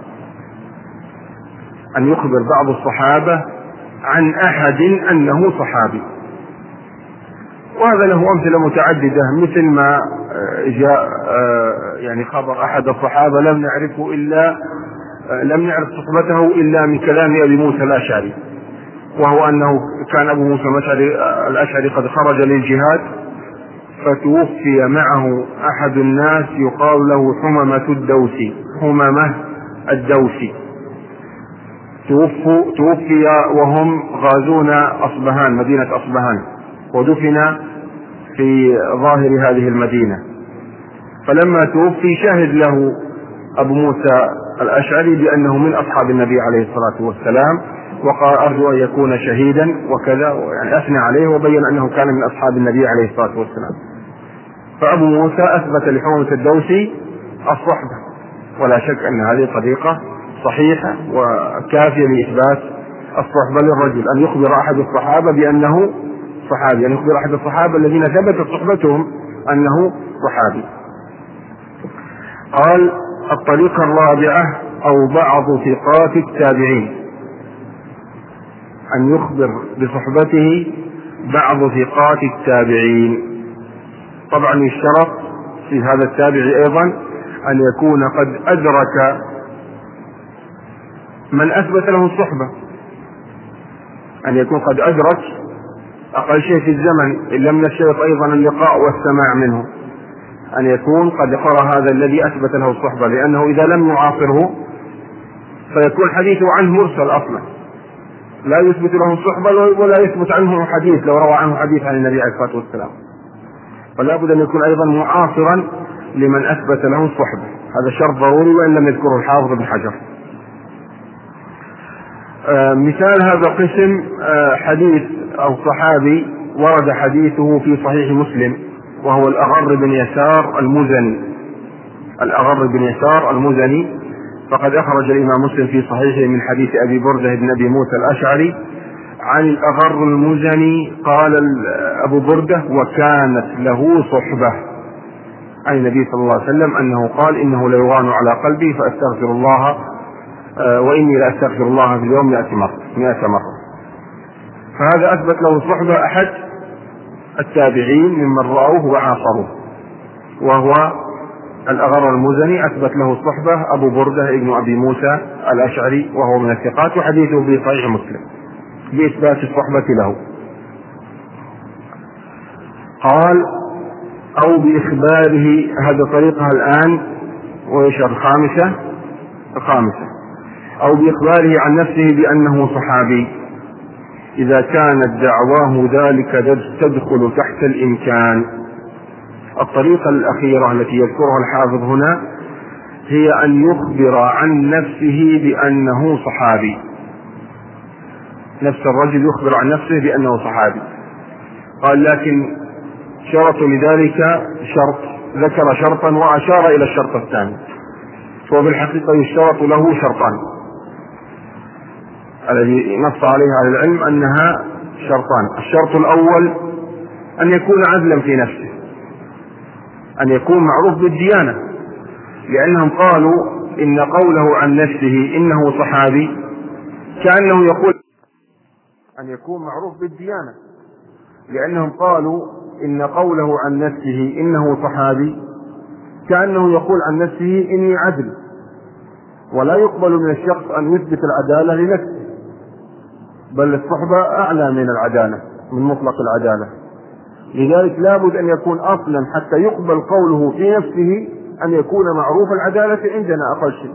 أن يخبر بعض الصحابة عن أحد أنه صحابي. وهذا له أمثلة متعددة، مثل ما جاء يعني خبر أحد الصحابة لم نعرفه إلا لم نعرف صحبته إلا من كلام أبي موسى الأشعري، وهو أنه كان أبو موسى الأشعري قد خرج للجهاد، فتوفي معه أحد الناس يقال له حممة الدوسي حممة الدوسي توفوا توفي وهم غازون أصبهان، مدينة أصبهان، ودفن في ظاهر هذه المدينة. فلما توفي شهد له أبو موسى الأشعري بأنه من أصحاب النبي عليه الصلاة والسلام، وقال أرجو أن يكون شهيدا وكذا، يعني أثنى عليه وبين أنه كان من أصحاب النبي عليه الصلاة والسلام. فأبو موسى أثبت لحممة الدوسي الصحبة، ولا شك أن هذه طريقة صحيحة وكافية لإثبات الصحبة للرجل، أن يخبر أحد الصحابة بأنه صحابي، أن يخبر أحد الصحابة الذين ثبتت صحبتهم أنه صحابي. قال الطريقة الرابعة أو بعض ثقات التابعين، أن يخبر بصحبته بعض ثقات التابعين. طبعا يشترط في هذا التابع أيضا أن يكون قد أدرك من أثبت له الصحبة، أن يكون قد أدرك أقل شيء في الزمن، إن لم نشترط أيضا اللقاء والسماع منه، أن يكون قد قرأ هذا الذي أثبت له الصحبة، لأنه إذا لم يعاصره فيكون حديثه عنه مرسل أصلا، لا يثبت له الصحبة ولا يثبت عنه حديث لو روى عنه حديث عن النبي عليه الصلاة والسلام. فلا بد أن يكون أيضا معاصرا لمن أثبت له الصحبة، هذا شرط ضروري وإن لم يذكره الحافظ بن حجر. آه مثال هذا القسم آه حديث أو صحابي ورد حديثه في صحيح مسلم، وهو الأغر بن يسار المزني. الأغر بن يسار المزني فقد أخرج الإمام مسلم في صحيحه من حديث أبي بردة بن أبي موسى الأشعري عن الأغر المزني قال أبو بردة: وكانت له صحبة، عن النبي صلى الله عليه وسلم أنه قال: إنه ليغان على قلبي فأستغفر الله وإني لأستغفر الله في اليوم مئة مرة مئة مرة. فهذا أثبت له صحبة أحد التابعين ممن رأوه وعاصروه، وهو الأغر المزني أثبت له صحبة أبو بردة ابن أبي موسى الأشعري، وهو من الثقات، وحديثه في صحيح مسلم بإثبات الصحبة له. قال: أو بإخباره، هذا طريقها الآن، وإيش الخامسة الخامسة أو بإخباره عن نفسه بأنه صحابي إذا كانت دعواه ذلك تدخل تحت الإمكان. الطريقة الأخيرة التي يذكرها الحافظ هنا هي أن يخبر عن نفسه بأنه صحابي، نفس الرجل يخبر عن نفسه بأنه صحابي. قال: لكن شرط لذلك شرط، ذكر شرطا وأشار إلى الشرط الثاني، وفي الحقيقة يشترط له شرطان الذي نص عليها أهل العلم أنها شرطان. الشرط الأول أن يكون عدلا في نفسه، أن يكون معروف بالديانة، لأنهم قالوا إن قوله عن نفسه إنه صحابي كأنه يقول أن يكون معروف بالديانة، لأنهم قالوا إن قوله عن نفسه إنه صحابي كأنه يقول عن نفسه إني عدل، ولا يقبل من الشخص أن يثبت العدالة لنفسه، بل الصحبة أعلى من العدالة، من مطلق العدالة. لذلك لابد أن يكون أصلا حتى يقبل قوله في نفسه أن يكون معروف العدالة عندنا أقل شيء.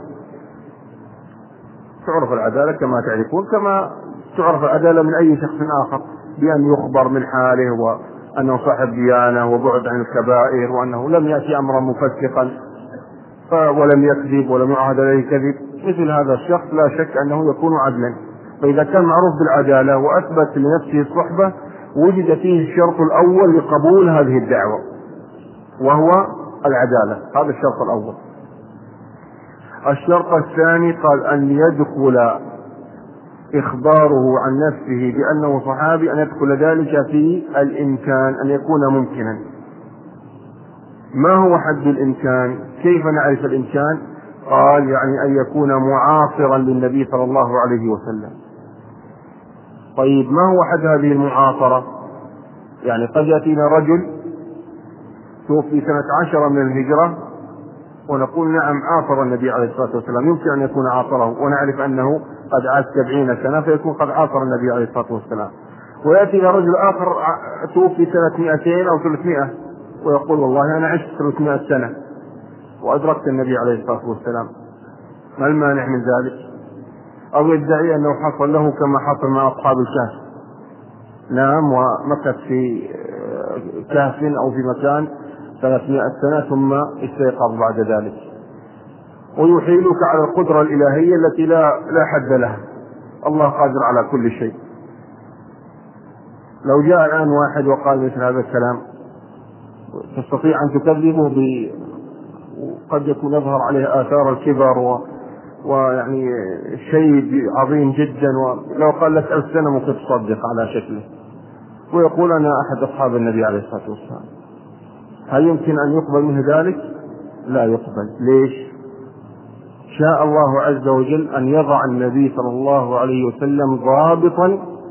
تعرف العدالة كما تعرفون، كما تعرف العدالة من أي شخص آخر، بأن يخبر من حاله وأنه صاحب ديانة وبعد عن الكبائر وأنه لم يأتي أمرا مفسقا ولم يكذب ولم يعهد عليه كذب. مثل هذا الشخص لا شك أنه يكون عدلا. فإذا كان معروف بالعدالة وأثبت لنفسه الصحبة وجد فيه الشرط الأول لقبول هذه الدعوة، وهو العدالة. هذا الشرط الأول. الشرط الثاني قال أن يدخل إخباره عن نفسه بأنه صحابي، أن يدخل ذلك في الإمكان، أن يكون ممكنا. ما هو حد الإمكان؟ كيف نعرف الإمكان؟ قال: يعني أن يكون معاصرا للنبي صلى الله عليه وسلم. طيب ما هو حد هذه المعاصرة؟ يعني قد يأتينا رجل توفي سنة عشرة من الهجرة ونقول نعم عاصر النبي عليه الصلاة والسلام، يمكن أن يكون عاصره ونعرف أنه قد عاش سبعين سنة فيكون قد عاصر النبي عليه الصلاة والسلام. ويأتينا رجل آخر توفي سنة مئتين أو ثلاثمائة ويقول والله أنا عشت ثلاثمائة سنة وأدركت النبي عليه الصلاة والسلام. ما المانع من ذلك؟ أو يدعي أنه حصل له كما حصل مع أصحاب الكهف، نام ومكث في كهف أو في مكان ثلاثمائة سنة ثم استيقظ بعد ذلك، ويحيلك على القدرة الإلهية التي لا لا حد لها. الله قادر على كل شيء. لو جاء الآن واحد وقال مثل هذا الكلام تستطيع أن تكذبه ب... قد يكون يظهر عليه آثار الكبر و... ويعني شيء عظيم جدا، ولو قال لك ألف سنة ممكن تصدق على شكله ويقول أنا أحد أصحاب النبي عليه الصلاة والسلام. هل يمكن أن يقبل منه ذلك؟ لا يقبل. ليش؟ شاء الله عز وجل أن يضع النبي صلى الله عليه وسلم ضابطا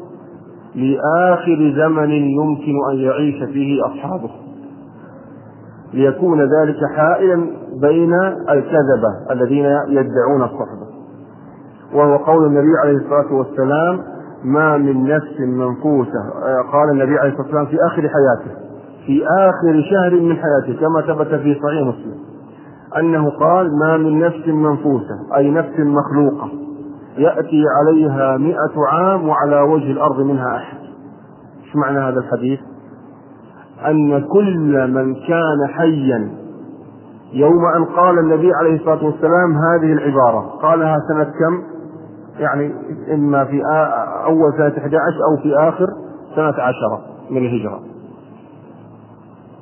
لآخر زمن يمكن أن يعيش فيه أصحابه، ليكون ذلك حائلا بين الكذبة الذين يدعون الصحبة، وهو قول النبي عليه الصلاة والسلام: ما من نفس منفوسة. قال النبي عليه الصلاة والسلام في آخر حياته، في آخر شهر من حياته، كما ثبت في صحيح مسلم أنه قال: ما من نفس منفوسة، أي نفس مخلوقة، يأتي عليها مئة عام وعلى وجه الأرض منها أحد. ايش معنى هذا الحديث؟ أن كل من كان حيا يوم أن قال النبي عليه الصلاة والسلام هذه العبارة، قالها سنة كم؟ يعني إما في أول سنة أحد عشر أو في آخر سنة عشرة من الهجرة،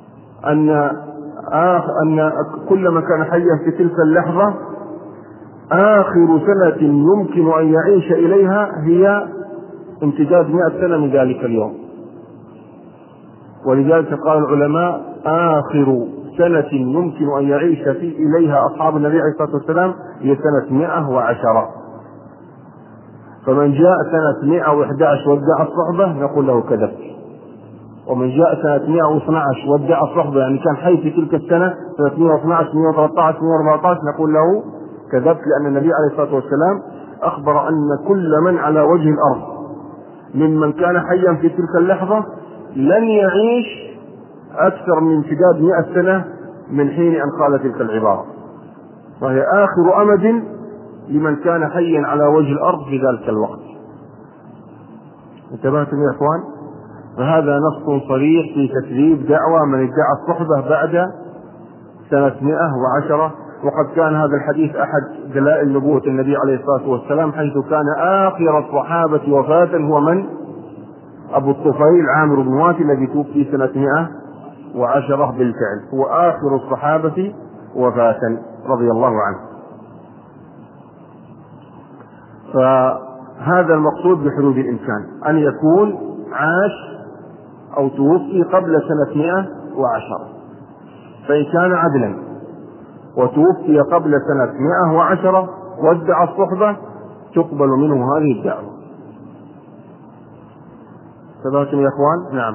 أن أن كل من كان حيا في تلك اللحظة آخر سنة يمكن أن يعيش إليها هي امتداد مئة سنة من ذلك اليوم. ولذلك قال العلماء آخر سنة يمكن أن يعيش في إليها أصحاب النبي عليه الصلاة والسلام هي سنة مئة وعشرة. فمن جاء سنة مئة وإحدى عشر وادعى الصحبة نقول له كذب، ومن جاء سنة مئة واثني عشر وادعى الصحبة يعني كان حي في تلك السنة سنة مئة واثني عشر مئة وثلاثة عشر مئة وأربعة عشر نقول له كذبت، لأن النبي عليه الصلاة والسلام أخبر أن كل من على وجه الأرض ممن كان حيا في تلك اللحظة لن يعيش أكثر من امتداد مئة سنة من حين أن قال تلك العبارة، وهي آخر أمد لمن كان حيا على وجه الأرض في ذلك الوقت. انتبهتم يا إخوان؟ فهذا نص صريح في تكذيب دعوى من ادعى الصحبة بعد سنة مئة وعشرة. وقد كان هذا الحديث أحد دلائل نبوة النبي عليه الصلاة والسلام، حيث كان آخر الصحابة وفاة هو من؟ أبو الطفيل عامر بن واتل الذي توفي سنة مئة وعشرة بالفعل، هو آخر الصحابة وفاة رضي الله عنه. فهذا المقصود بحدود الإمكان، أن يكون عاش أو توفي قبل سنة مئة وعشرة. فإن كان عدلا وتوفي قبل سنة مئة وعشرة وادعى الصحبة تقبل منه هذه الدعوة. تباركم يا إخوان. نعم.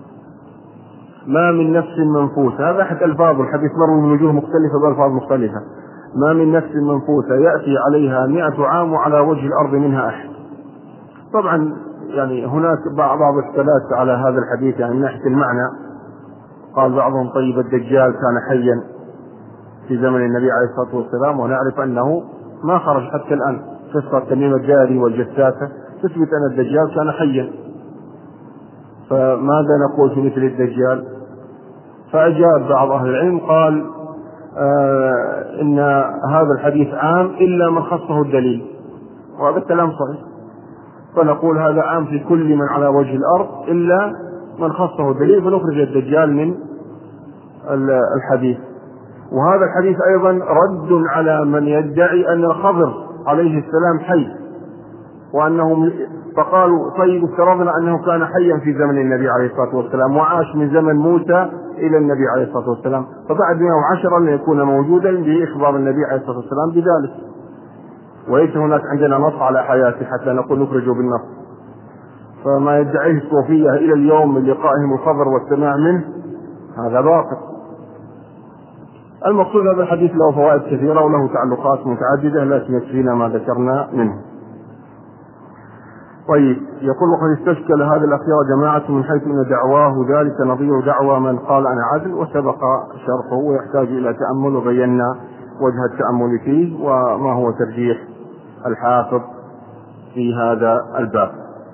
ما من نفس منفوسة، هذا أحد ألفاظ الحديث مر من وجوه مختلفة بألفاظ مختلفة. ما من نفس منفوسة يأتي عليها مئة عام وعلى وجه الأرض منها أحد. طبعا يعني هناك بعض الاشكالات على هذا الحديث يعني من ناحية المعنى. قال بعضهم طيب الدجال كان حيا في زمن النبي عليه الصلاة والسلام، ونعرف أنه ما خرج حتى الآن. قصة تميم الداري والجساسة تثبت أن الدجال كان حيا، فماذا نقول في مثل الدجال؟ فأجاب بعض أهل العلم قال آه إن هذا الحديث عام إلا من خصه الدليل، وهذا الكلام صحيح. فنقول هذا عام في كل من على وجه الأرض إلا من خصه الدليل، فنخرج الدجال من الحديث. وهذا الحديث أيضا رد على من يدعي أن الخضر عليه السلام حي، وأنهم فقالوا طيب افترضنا أنه كان حيا في زمن النبي عليه الصلاة والسلام وعاش من زمن موسى إلى النبي عليه الصلاة والسلام، فبعد مئة وعشرة أن يكون موجودا بإخبار النبي عليه الصلاة والسلام بذلك، وليس هناك عندنا نص على حياته حتى نقول نخرجه بالنص. فما يدعيه الصوفية إلى اليوم من لقائهم الخضر والسماع منه هذا باطل. المقصود هذا الحديث له فوائد كثيرة وله تعلقات متعددة، لكن يكفينا ما ذكرنا منه. طيب، يقول وقد استشكل هذا الأخيار جماعة من حيث أن دعواه ذلك نظير دعوى من قال أنا عدل، وسبق شرحه ويحتاج إلى تأمل، وبينا وجه التأمل فيه وما هو ترجيح الحافظ في هذا الباب.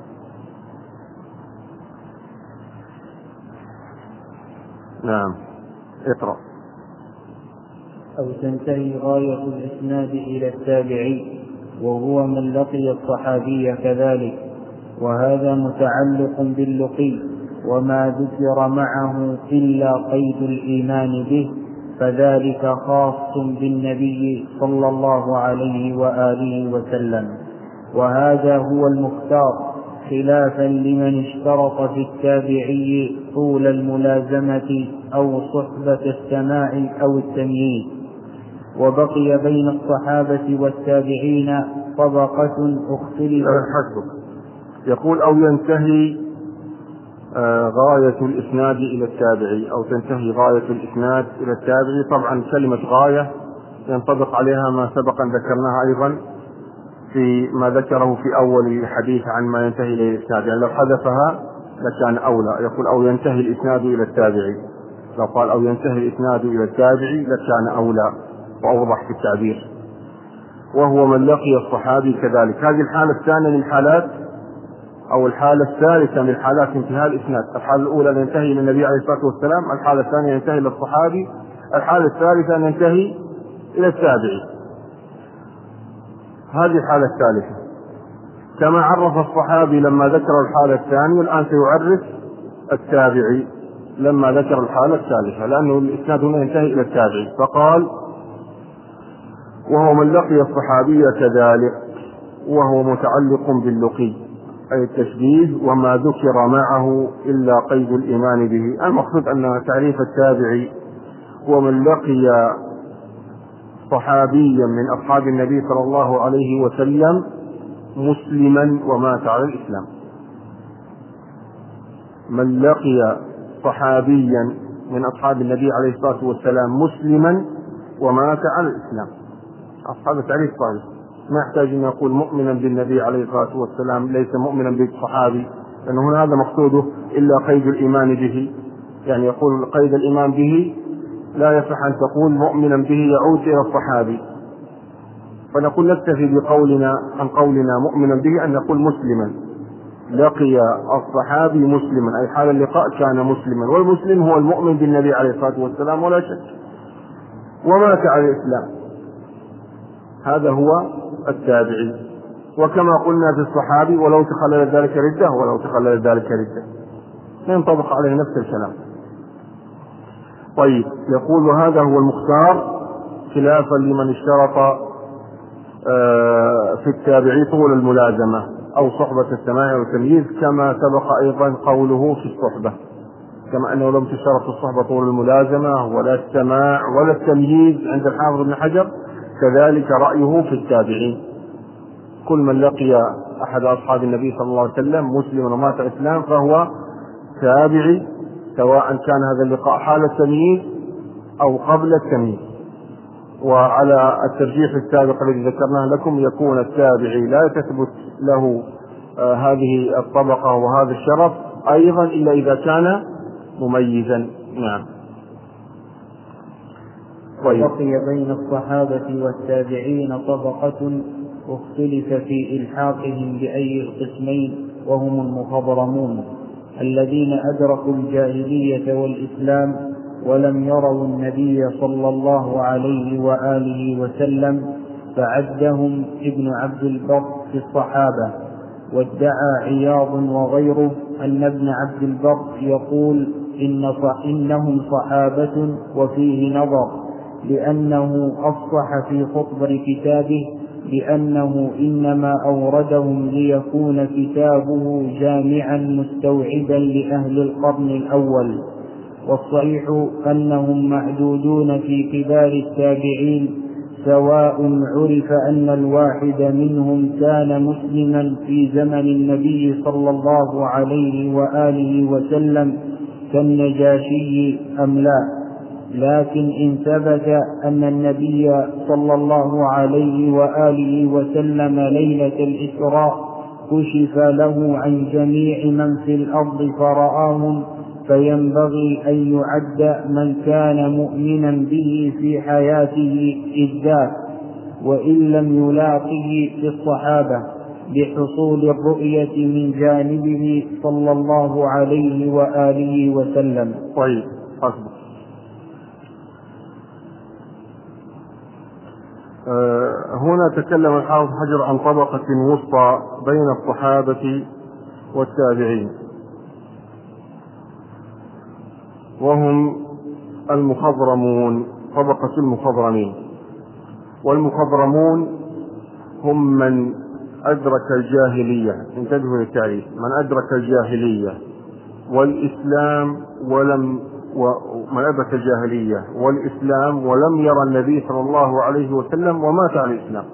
نعم، اقرأ. أو تنتهي غاية الإسناد إلى التابعي وهو من لقي الصحابي كذلك، وهذا متعلق باللقي وما ذكر معه إلا قيد الإيمان به، فذلك خاص بالنبي صلى الله عليه وآله وسلم، وهذا هو المختار، خلافا لمن اشترط في التابعي طول الملازمة أو صحبة السماع أو التمييز. وبقي بين الصحابة والتابعين طبقة اختلفت. حسبك. يقول أو ينتهي آه غاية الإسناد إلى التابعي، أو تنتهي غاية الإسناد إلى التابعي. طبعا كلمة غاية ينطبق عليها ما سبق أن ذكرناها أيضا في ما ذكره في أول الحديث عن ما ينتهي إلى الإسناد، يعني لو حذفها لكان أولى. يقول أو ينتهي الإسناد إلى التابعي، لو قال أو ينتهي الإسناد إلى التابعي لكان أولى وأوضح في التعبير. وهو من لقي الصحابي كذلك. هذه الحالة الثانية من حالات أو الحالة الثالثة من حالات انتهاء الإسناد. الحالة الأولى أن ينتهي إلى النبي عليه الصلاة والسلام، الحالة الثانية ينتهي إلى الصحابي، الحالة الثالثة أن ينتهي إلى التابعي. هذه الحالة الثالثة كما عرف الصحابي لما ذكر الحالة الثانية، الآن سيعرف التابعي لما ذكر الحالة الثالثة، لأنه الإسناد هنا ينتهي إلى التابعي. فقال وهو من لقي الصحابي كذلك، وهو متعلق باللقي أي التشبيه وما ذكر معه إلا قيد الإيمان به. المقصود أن تعريف التابعي هو من لقي صحابيا من أصحاب النبي صلى الله عليه وسلم مسلما ومات على الإسلام. من لقي صحابيا من أصحاب النبي عليه الصلاة والسلام مسلما ومات على الإسلام. أصحاب التعريف صحيح، ما يحتاج أن يقول مؤمنا بالنبي عليه الصلاة والسلام ليس مؤمنا بالصحابي، لأنه هنا هذا مقصوده إلا قيد الإيمان به. يعني يقول قيد الإيمان به لا يصح أن تقول مؤمنا به يعود إلى الصحابي، فنقول نكتفي بقولنا عن قولنا مؤمنا به أن نقول مسلما. لقي الصحابي مسلما أي حال اللقاء كان مسلما، والمسلم هو المؤمن بالنبي عليه الصلاة والسلام ولا شك، ومات على الإسلام، هذا هو التابعي. وكما قلنا في الصحابي ولو تخلل ذلك ردة ولو تخلل ذلك ردة ينطبق عليه نفس الكلام. طيب، يقول وهذا هو المختار خلافا لمن اشترط في التابعي طول الملازمة أو صحبة السماع والتمييز، كما سبق أيضا قوله في الصحبة، كما أنه لم تشترط الصحبة طول الملازمة ولا السماع ولا التمييز عند الحافظ ابن حجر، كذلك رأيه في التابعين. كل من لقي أحد أصحاب النبي صلى الله عليه وسلم مسلما ومات الإسلام فهو تابعي، سواء كان هذا اللقاء حال التمييز أو قبل التمييز. وعلى الترجيح السابق الذي ذكرناه لكم يكون التابعي لا تثبت له آه هذه الطبقة وهذا الشرف أيضا إلا إذا كان مميزا. نعم. وبقي بين الصحابة والتابعين طبقة اختلف في إلحاقهم بأي القسمين، وهم المخضرمون الذين أدركوا الجاهلية والإسلام ولم يروا النبي صلى الله عليه وآله وسلم، فعدهم ابن عبد البر في الصحابة. وادعى عياض وغيره أن ابن عبد البر يقول إن إنهم صحابة وفيه نظر، لأنه أفصح في خطبة كتابه بأنه إنما أوردهم ليكون كتابه جامعا مستوعبا لأهل القرن الأول. والصحيح أنهم معدودون في كبار التابعين، سواء عرف أن الواحد منهم كان مسلما في زمن النبي صلى الله عليه وآله وسلم كالنجاشي أم لا. لكن إن ثبت أن النبي صلى الله عليه وآله وسلم ليلة الإسراء كشف له عن جميع من في الأرض فرآهم، فينبغي أن يعد من كان مؤمنا به في حياته إذ ذاك، وإن لم يلاقه في الصحابة بحصول الرؤية من جانبه صلى الله عليه وآله وسلم. طيب، أصبح. أه هنا تكلم الحافظ حجر عن طبقة وسطى بين الصحابة والتابعين، وهم المخضرمون، طبقة المخضرمين. والمخضرمون هم من أدرك الجاهلية، انتبهوا للتعريف، من أدرك الجاهلية والإسلام ولم ومن أدرك الجاهلية والإسلام ولم يرى النبي صلى الله عليه وسلم ومات على الإسلام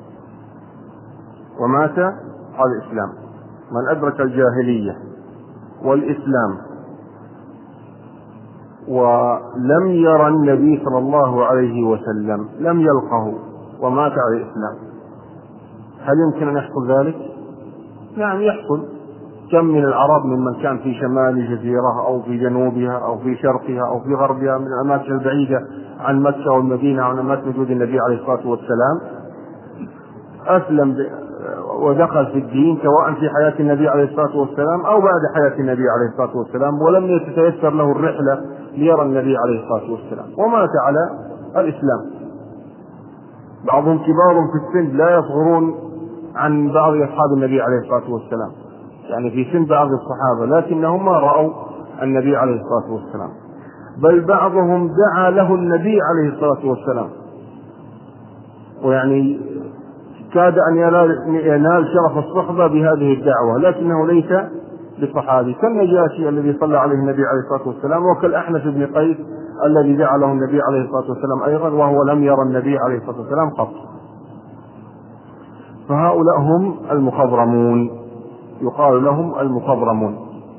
ومات على الإسلام. من أدرك الجاهلية والإسلام ولم يرى النبي صلى الله عليه وسلم، لم يلقه ومات على الإسلام، هل يمكن أن يحصل ذلك؟ نعم يحصل. كم من العرب ممن كان في شمال الجزيرة أو في جنوبها أو في شرقها أو في غربها من الأماكن البعيدة عن مكة والمدينة عن أماكن وجود النبي عليه الصلاة والسلام أسلم ودخل في الدين سواء في حياة النبي عليه الصلاة والسلام أو بعد حياة النبي عليه الصلاة والسلام، ولم يتيسر له الرحلة ليرى النبي عليه الصلاة والسلام ومات على الإسلام. بعضهم كبار في السن لا يصغرون عن بعض أصحاب النبي عليه الصلاة والسلام، يعني في سن بعض الصحابة، لكنهم ما رأوا النبي عليه الصلاة والسلام، بل بعضهم دعا له النبي عليه الصلاة والسلام ويعني كاد أن ينال شرف الصحبة بهذه الدعوة، لكنه ليس بصحابي، كالنجاشي الذي صلى عليه النبي عليه الصلاة والسلام، وكالأحنف بن قيس الذي دعا له النبي عليه الصلاة والسلام أيضا وهو لم يرى النبي عليه الصلاة والسلام قط. فهؤلاء هم المخضرمون، يقال لهم المخضرمون.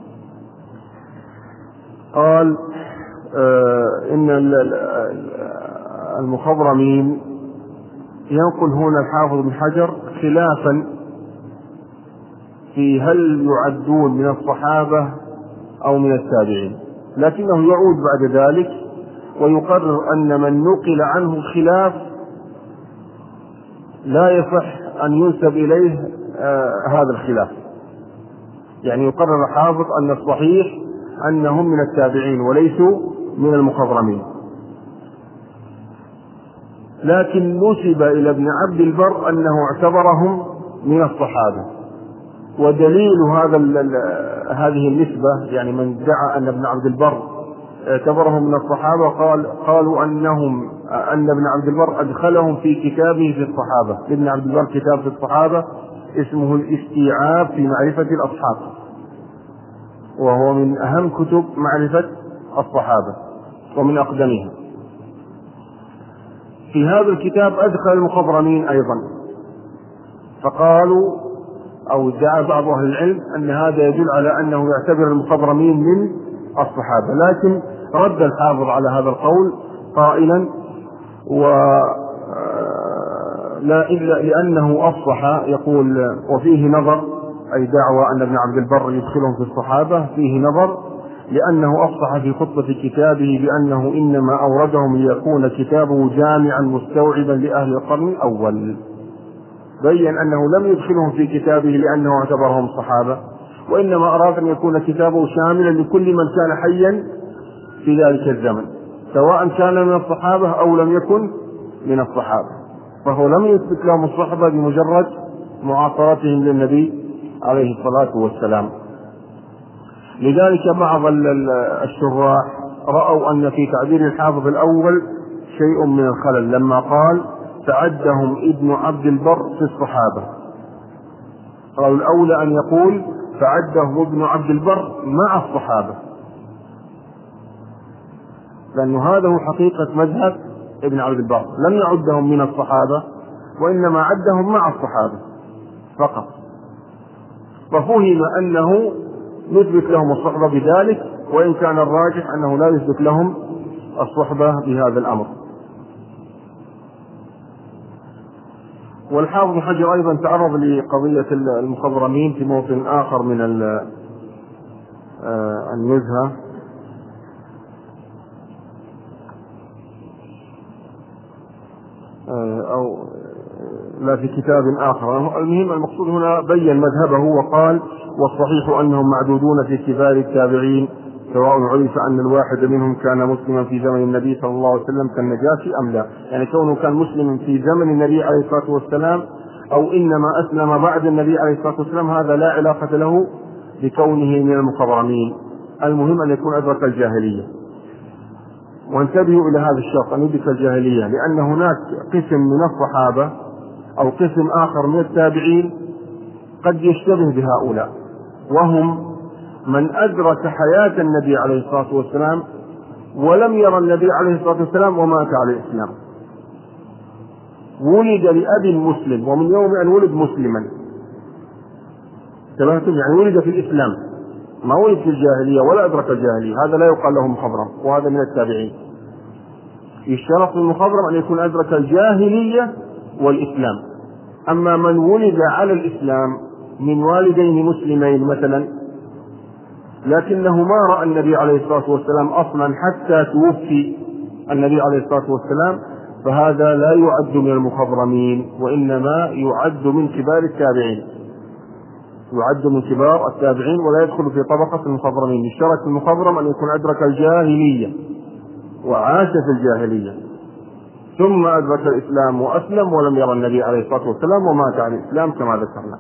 قال آه إن المخضرمين ينقل هنا الحافظ بن حجر خلافا في هل يعدون من الصحابة أو من التابعين، لكنه يعود بعد ذلك ويقرر أن من نقل عنه خلاف لا يصح أن ينسب إليه آه هذا الخلاف. يعني يقرر الحافظ أن الصحيح أنهم من التابعين وليسوا من المخضرمين، لكن نسب إلى ابن عبد البر أنه اعتبرهم من الصحابة. ودليل هذا هذه النسبة، يعني من دعا أن ابن عبد البر اعتبرهم من الصحابة قال قالوا أنهم أن ابن عبد البر أدخلهم في كتابه في الصحابة. ابن عبد البر كتاب في الصحابة اسمه الاستيعاب في معرفة الأصحاب، وهو من أهم كتب معرفة الصحابة ومن أقدمها. في هذا الكتاب أدخل المخضرمين أيضا، فقالوا أو ادعى بعض أهل العلم أن هذا يدل على أنه يعتبر المخضرمين من الصحابة، لكن رد الحافظ على هذا القول قائلا و لا إلا لأنه أصح، يقول وفيه نظر، أي دعوى أن ابن عبد البر يدخلهم في الصحابة فيه نظر، لأنه أصح في خطبة كتابه بأنه إنما أوردهم ليكون كتابه جامعا مستوعبا لأهل القرن الأول. بين أنه لم يدخلهم في كتابه لأنه اعتبرهم صحابة، وإنما أراد أن يكون كتابه شاملا لكل من كان حيا في ذلك الزمن، سواء كان من الصحابة أو لم يكن من الصحابة، فهو لم يثبت لهم الصحبة بمجرد معاصرتهم للنبي عليه الصلاة والسلام. لذلك بعض الشراح رأوا أن في تعبير الحافظ الأول شيء من الخلل لما قال تعدهم ابن عبد البر في الصحابة. قالوا الأولى أن يقول تعده ابن عبد البر مع الصحابة، لأن هذا هو حقيقة مذهب ابن عبد البر، لم يعدهم من الصحابة وإنما عدهم مع الصحابة فقط، ففهم أنه يثبت لهم الصحبة بذلك، وإن كان الراجح أنه لا يثبت لهم الصحبة بهذا الأمر. والحافظ بن حجر أيضا تعرض لقضية المخضرمين في موطن آخر من النزهة، أو لا في كتاب آخر. المهم المقصود هنا بين مذهبه وقال والصحيح أنهم معدودون في كبار التابعين، سواء عرف أن الواحد منهم كان مسلما في زمن النبي صلى الله عليه وسلم كالنجاشي أم لا، يعني كونه كان مسلما في زمن النبي عليه الصلاة والسلام أو إنما أسلم بعد النبي عليه الصلاة والسلام، هذا لا علاقة له بكونه من المخضرمين، المهم أن يكون أدرك الجاهلية. وانتبهوا إلى هذا الشرط أن يدرك الجاهلية، لأن هناك قسم من الصحابة أو قسم آخر من التابعين قد يشتبه بهؤلاء، وهم من أدرك حياة النبي عليه الصلاة والسلام ولم يرى النبي عليه الصلاة والسلام ومات على الإسلام، ولد لأب مسلم ومن يوم أن ولد مسلما، يعني ولد في الإسلام ما ولد في الجاهلية ولا أدرك الجاهلية، هذا لا يقال له مخضرم، وهذا من التابعين. يشترط المخضرم أن يكون أدرك الجاهلية والإسلام. أما من ولد على الإسلام من والدين مسلمين مثلا لكنه ما رأى النبي عليه الصلاة والسلام أصلا حتى توفي النبي عليه الصلاة والسلام، فهذا لا يعد من المخضرمين، وإنما يعد من كبار التابعين، يعد من كبار التابعين ولا يدخل في طبقة المخضرمين. يشترط المخضرم أن يكون أدرك الجاهلية وعاش في الجاهلية ثم أدرك الإسلام وأسلم ولم يرى النبي عليه الصلاة والسلام ومات على الإسلام كما ذكرنا.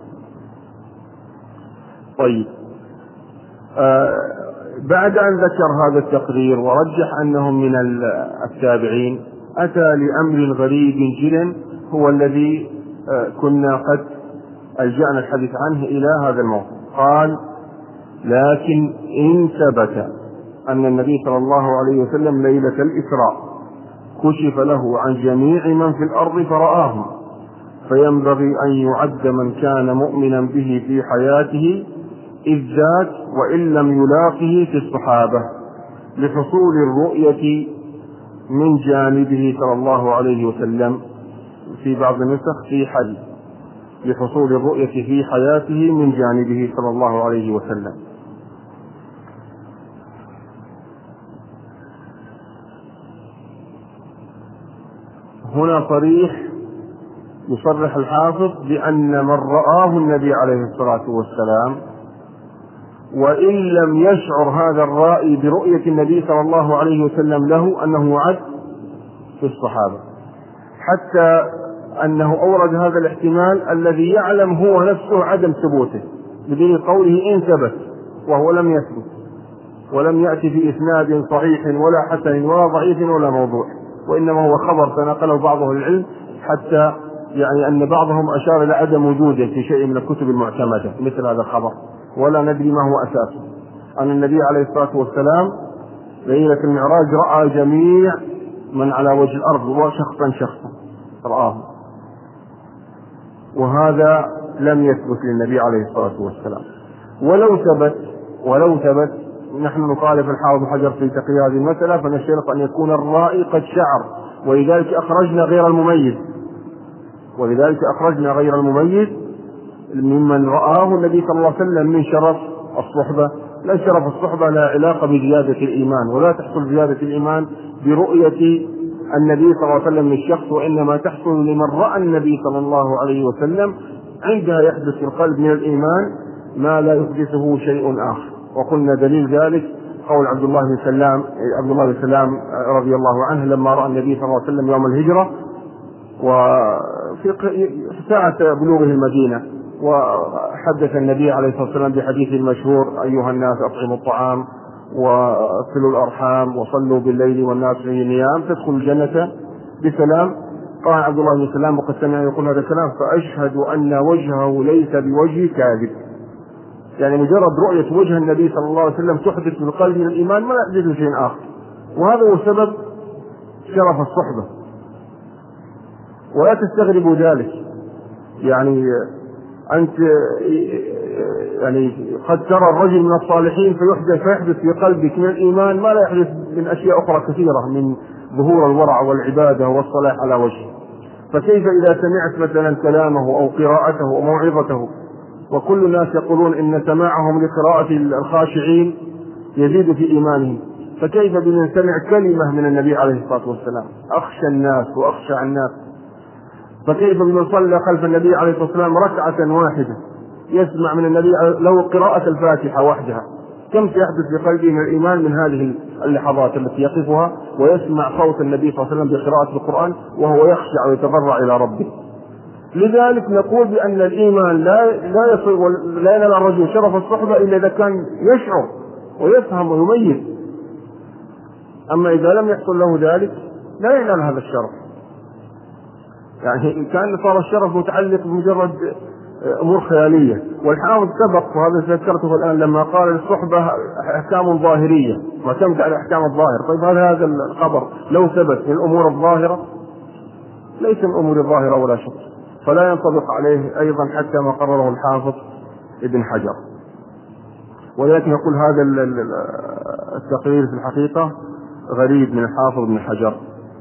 طيب، آه بعد أن ذكر هذا التقرير ورجح أنهم من التابعين، أتى لأمر غريب جدا هو الذي كنا قد ألجأنا الحديث عنه إلى هذا الموضوع. قال: لكن إن ثبت أن النبي صلى الله عليه وسلم ليلة الإسراء كشف له عن جميع من في الأرض فرآهم، فينبغي أن يعد من كان مؤمنا به في حياته إذ ذاك وإن لم يلاقه في الصحابة، لحصول الرؤية من جانبه صلى الله عليه وسلم. في بعض النسخ في حديث لحصول الرؤية في حياته من جانبه صلى الله عليه وسلم. هنا صريح يصرح الحافظ بأن من رآه النبي عليه الصلاة والسلام وإن لم يشعر هذا الرائي برؤية النبي صلى الله عليه وسلم له أنه يعد في الصحابة، حتى أنه أورد هذا الاحتمال الذي يعلم هو نفسه عدم ثبوته بدون قوله إن ثبت، وهو لم يثبت ولم يأتي في إسناد صحيح ولا حسن ولا ضعيف ولا موضوع، وإنما هو خبر تناقله بعضه العلم، حتى يعني أن بعضهم أشار إلى عدم وجوده في شيء من الكتب المعتمدة مثل هذا الخبر، ولا ندري ما هو أساسه. أن النبي عليه الصلاة والسلام ليلة المعراج رأى جميع من على وجه الأرض وشخصا شخصا رآه، وهذا لم يثبت للنبي عليه الصلاة والسلام. ولو ثبت ولو ثبت نحن نخالف الحافظ حجر في تقرير هذه المسألة، فنشترط أن يكون الرائي قد شعر، ولذلك أخرجنا غير المميز ولذلك أخرجنا غير المميز ممن رآه النبي صلى الله عليه وسلم من شرف الصحبة. لا شرف الصحبة لا علاقة بزيادة الإيمان، ولا تحصل زيادة الإيمان برؤية النبي صلى الله عليه وسلم للشخص، وإنما تحصل لمن رأى النبي صلى الله عليه وسلم عندها يحدث في القلب من الإيمان ما لا يحدثه شيء آخر. وقلنا دليل ذلك قول عبد الله بن سلام عبد الله بن سلام رضي الله عنه لما رأى النبي صلى الله عليه وسلم يوم الهجرة وفي ساعة بلوغه المدينة، وحدث النبي عليه الصلاة والسلام بحديث المشهور: أيها الناس أطعموا الطعام وصلوا الأرحام وصلوا بالليل والناس في نيام تدخل الجنة بسلام. قال عبد الله بن سلام وقد سمع يقول هذا الكلام: فأشهد أن وجهه ليس بوجه كاذب. يعني مجرد رؤية وجه النبي صلى الله عليه وسلم تحدث في القلب من الإيمان ما يحدث شيء آخر، وهذا هو سبب شرف الصحبة. ولا تستغربوا ذلك، يعني أنت يعني قد ترى الرجل من الصالحين فيحدث فيحدث في قلبك من الإيمان ما لا يحدث من أشياء أخرى كثيرة من ظهور الورع والعبادة والصلاح على وجهه. فكيف إذا سمعت مثلا كلامه أو قراءته أو موعظته، وكل الناس يقولون إن سماعهم لقراءة الخاشعين يزيد في إيمانهم، فكيف بمن سمع كلمة من النبي عليه الصلاة والسلام أخشى الناس وأخشى الناس؟ فكيف بمن صلى خلف النبي عليه الصلاة والسلام ركعة واحدة يسمع من النبي له قراءة الفاتحة وحدها؟ كم سيحدث في قلبه من الإيمان من هذه اللحظات التي يقفها ويسمع صوت النبي صلى الله عليه وسلم بقراءة القرآن وهو يخشع ويتضرع إلى ربه. لذلك نقول بأن الإيمان لا لا يصل لا ينال الرجل شرف الصحبة إلا إذا كان يشعر ويفهم ويميز. أما إذا لم يحصل له ذلك لا ينال هذا الشرف. يعني كان صار الشرف متعلق بمجرد أمور خيالية. والحافظ سبق وهذا ذكرته الآن لما قال الصحبة أحكام ظاهرية واعتمد على أحكام الظاهر. طيب هذا هذا الخبر لو ثبت من الأمور الظاهرة ليس من أمور الظاهرة ولا شك، فلا ينطبق عليه أيضا حتى ما قرره الحافظ ابن حجر. ولكن يقول هذا التقرير في الحقيقة غريب من الحافظ ابن حجر.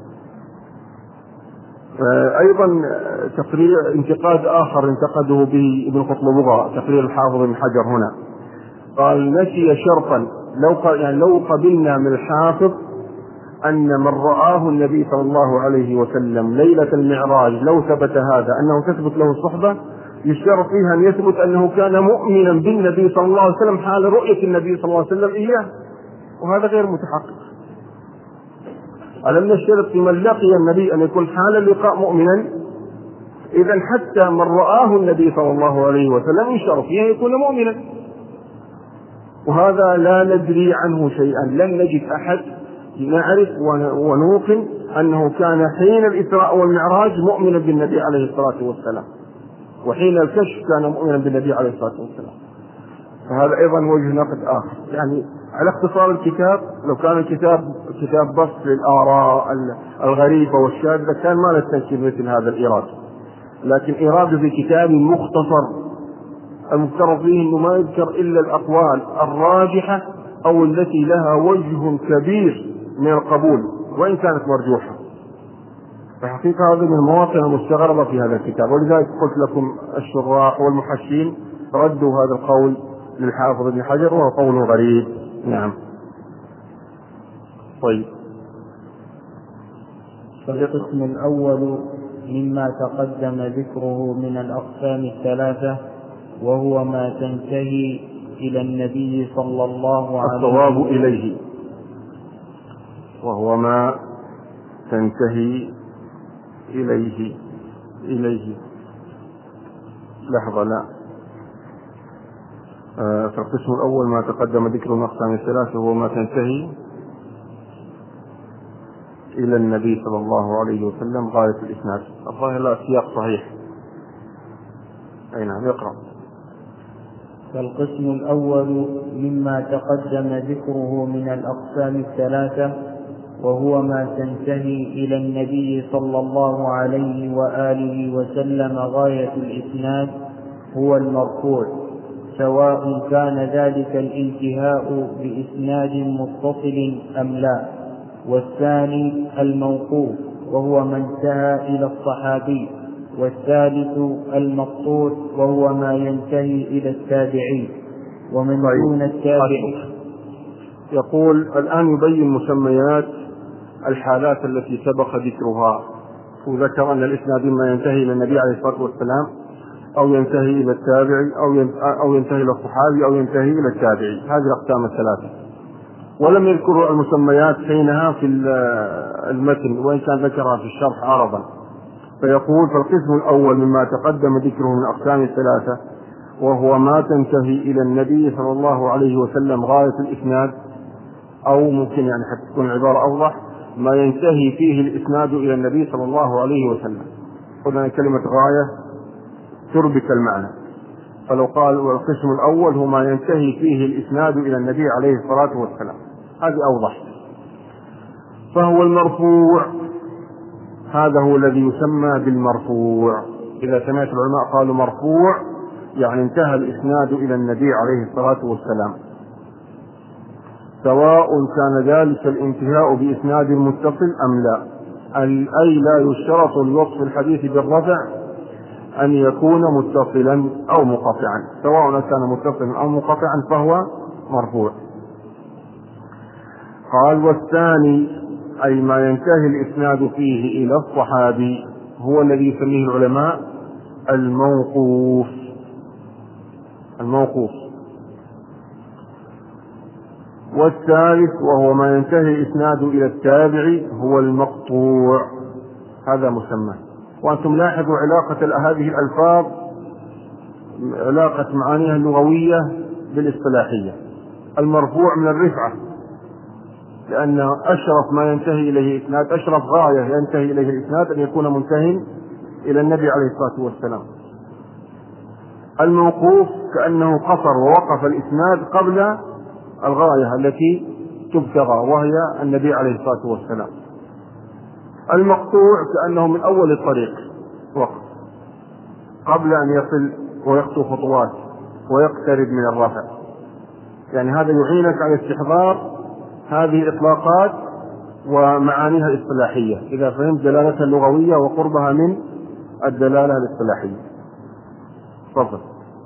أيضا تقرير انتقاد آخر انتقده به ابن قطلبغة تقرير الحافظ ابن حجر هنا، قال: نسي شرطا لو يعني لو قبلنا من الحافظ أن من رآه النبي صلى الله عليه وسلم ليلة المعراج لو ثبت هذا أنه تثبت له الصحبة، يشترط فيها أن يثبت أنه كان مؤمنا بالنبي صلى الله عليه وسلم حال رؤية النبي صلى الله عليه وسلم إياه، وهذا غير متحقق. ألم نشترط في من لقي النبي أن يكون حال اللقاء مؤمنا؟ إذن حتى من رآه النبي صلى الله عليه وسلم يشترط فيه أن يكون مؤمنا، وهذا لا ندري عنه شيئا. لم نجد أحد نعرف ونوقن أنه كان حين الإسراء والمعراج مؤمنا بالنبي عليه الصلاة والسلام، وحين الكشف كان مؤمنا بالنبي عليه الصلاة والسلام. فهذا أيضا وجه نقد آخر. يعني على اختصار الكتاب، لو كان الكتاب كتاب بسط للآراء الغريبة والشاذة كان ما نستنكر مثل هذا الإيراد، لكن إيراده في كتاب مختصر المفترض فيه أنه ما يذكر إلا الأقوال الراجحة أو التي لها وجه كبير من القبول وإن كانت مرجوحة. فحقيقة هذه من المواطن المستغربة في هذا الكتاب، ولذلك قلت لكم الشراح والمحشين ردوا هذا القول للحافظ ابن حجر وهو قول غريب. نعم. طيب. فالقسم الأول مما تقدم ذكره من الأقسام الثلاثة وهو ما تنتهي إلى النبي صلى الله عليه وسلم. الصواب إليه وهو ما تنتهي إليه إليه لحظة لا آه فالقسم الأول ما تقدم ذكر الأقسام الثلاثة وهو ما تنتهي إلى النبي صلى الله عليه وسلم غاية الإسناد. الظاهر لا سياق صحيح. أي نعم يقرأ. فالقسم الأول مما تقدم ذكره من الأقسام الثلاثة وهو ما تنتهي إلى النبي صلى الله عليه وآله وسلم غاية الإسناد هو المرفوع، سواء كان ذلك الانتهاء بإسناد متصل أم لا. والثاني الموقوف وهو ما انتهى إلى الصحابي. والثالث المقطوع وهو ما ينتهي إلى التابعي. ومن دون التابعي. يقول الآن يبين مسميات الحالات التي سبق ذكرها، وذكر أن الإسناد ما ينتهي إلى النبي عليه الصلاة والسلام أو ينتهي إلى التابعي أو ينتهي إلى الصحابي أو ينتهي إلى التابعي، هذه الأقسام الثلاثة. ولم يذكروا المسميات حينها في المتن وإن كان ذكرها في الشرح عرضا. فيقول فالقسم الأول مما تقدم ذكره من الأقسام الثلاثة وهو ما تنتهي إلى النبي صلى الله عليه وسلم غاية الإسناد، أو ممكن يعني حتى تكون العبارة أوضح ما ينتهي فيه الإسناد إلى النبي صلى الله عليه وسلم. قلنا كلمة غاية تربك المعنى، فلو قال والقسم الأول هو ما ينتهي فيه الإسناد إلى النبي عليه الصلاة والسلام هذه أوضح. فهو المرفوع، هذا هو الذي يسمى بالمرفوع. إذا سمعت العلماء قالوا مرفوع يعني انتهى الإسناد إلى النبي عليه الصلاة والسلام، سواء كان ذلك الانتهاء بإسناد متصل أم لا. أي لا يشترط لوصف الحديث بالرفع أن يكون متصلا أو منقطعا، سواء كان متصلا أو منقطعا فهو مرفوع. قال والثاني أي ما ينتهي الإسناد فيه إلى الصحابي هو الذي يسميه العلماء الموقوف. الموقوف. والثالث وهو ما ينتهي الإسناد إلى التابعي هو المقطوع، هذا مسمى. وأنتم لاحظوا علاقة هذه الألفاظ، علاقة معانيها اللغوية بالاصطلاحية. المرفوع من الرفعة، لأن أشرف ما ينتهي إليه إسناد، أشرف غاية ينتهي إليه الإسناد أن يكون منتهي إلى النبي عليه الصلاة والسلام. الموقوف كأنه قصر ووقف الإسناد قبل الغاية التي تبتغى وهي النبي عليه الصلاة والسلام. المقطوع كأنه من أول الطريق وقف قبل أن يصل ويخطو خطوات ويقترب من الرفع. يعني هذا يعينك على استحضار هذه الإطلاقات ومعانيها الاصطلاحية إذا فهمت دلالتها اللغوية وقربها من الدلالة الاصطلاحية. تفضل.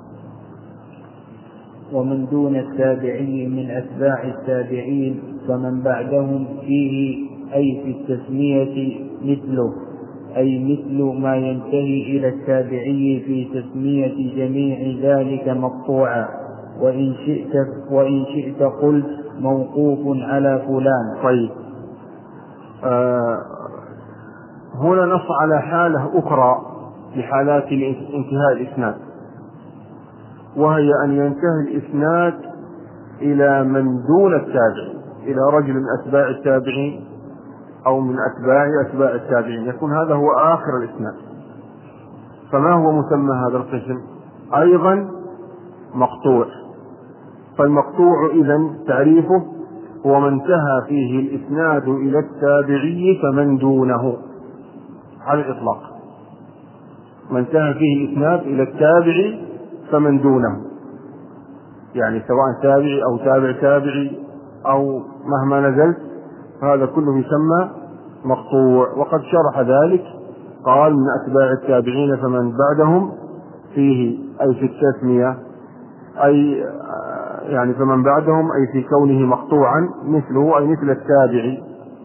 ومن دون التابعي من أتباع التابعين فمن بعدهم فيه أي في التسمية مثله، أي مثل ما ينتهي إلى التابعي في تسمية جميع ذلك مقطوعا، وإن شئت, وإن شئت قلت موقوف على فلان. طيب آه هنا نص على حالة أخرى لحالات انتهاء الإسناد، وهي أن ينتهي الإسناد إلى من دون التابع، إلى رجل من أتباع التابعين أو من أتباع أتباع التابعين، يكون هذا هو آخر الإسناد. فما هو مسمى هذا القسم؟ أيضا مقطوع. فالمقطوع إذن تعريفه هو ما انتهى فيه الإسناد إلى التابعي فمن دونه، على الإطلاق، ما انتهى فيه الإسناد إلى التابعي فمن دونه، يعني سواء تابعي أو تابع تابعي أو مهما نزلت، هذا كله يسمى مقطوع. وقد شرح ذلك، قال من أتباع التابعين فمن بعدهم فيه أي في التسمية، أي يعني فمن بعدهم أي في كونه مقطوعا مثله، أي مثل التابعي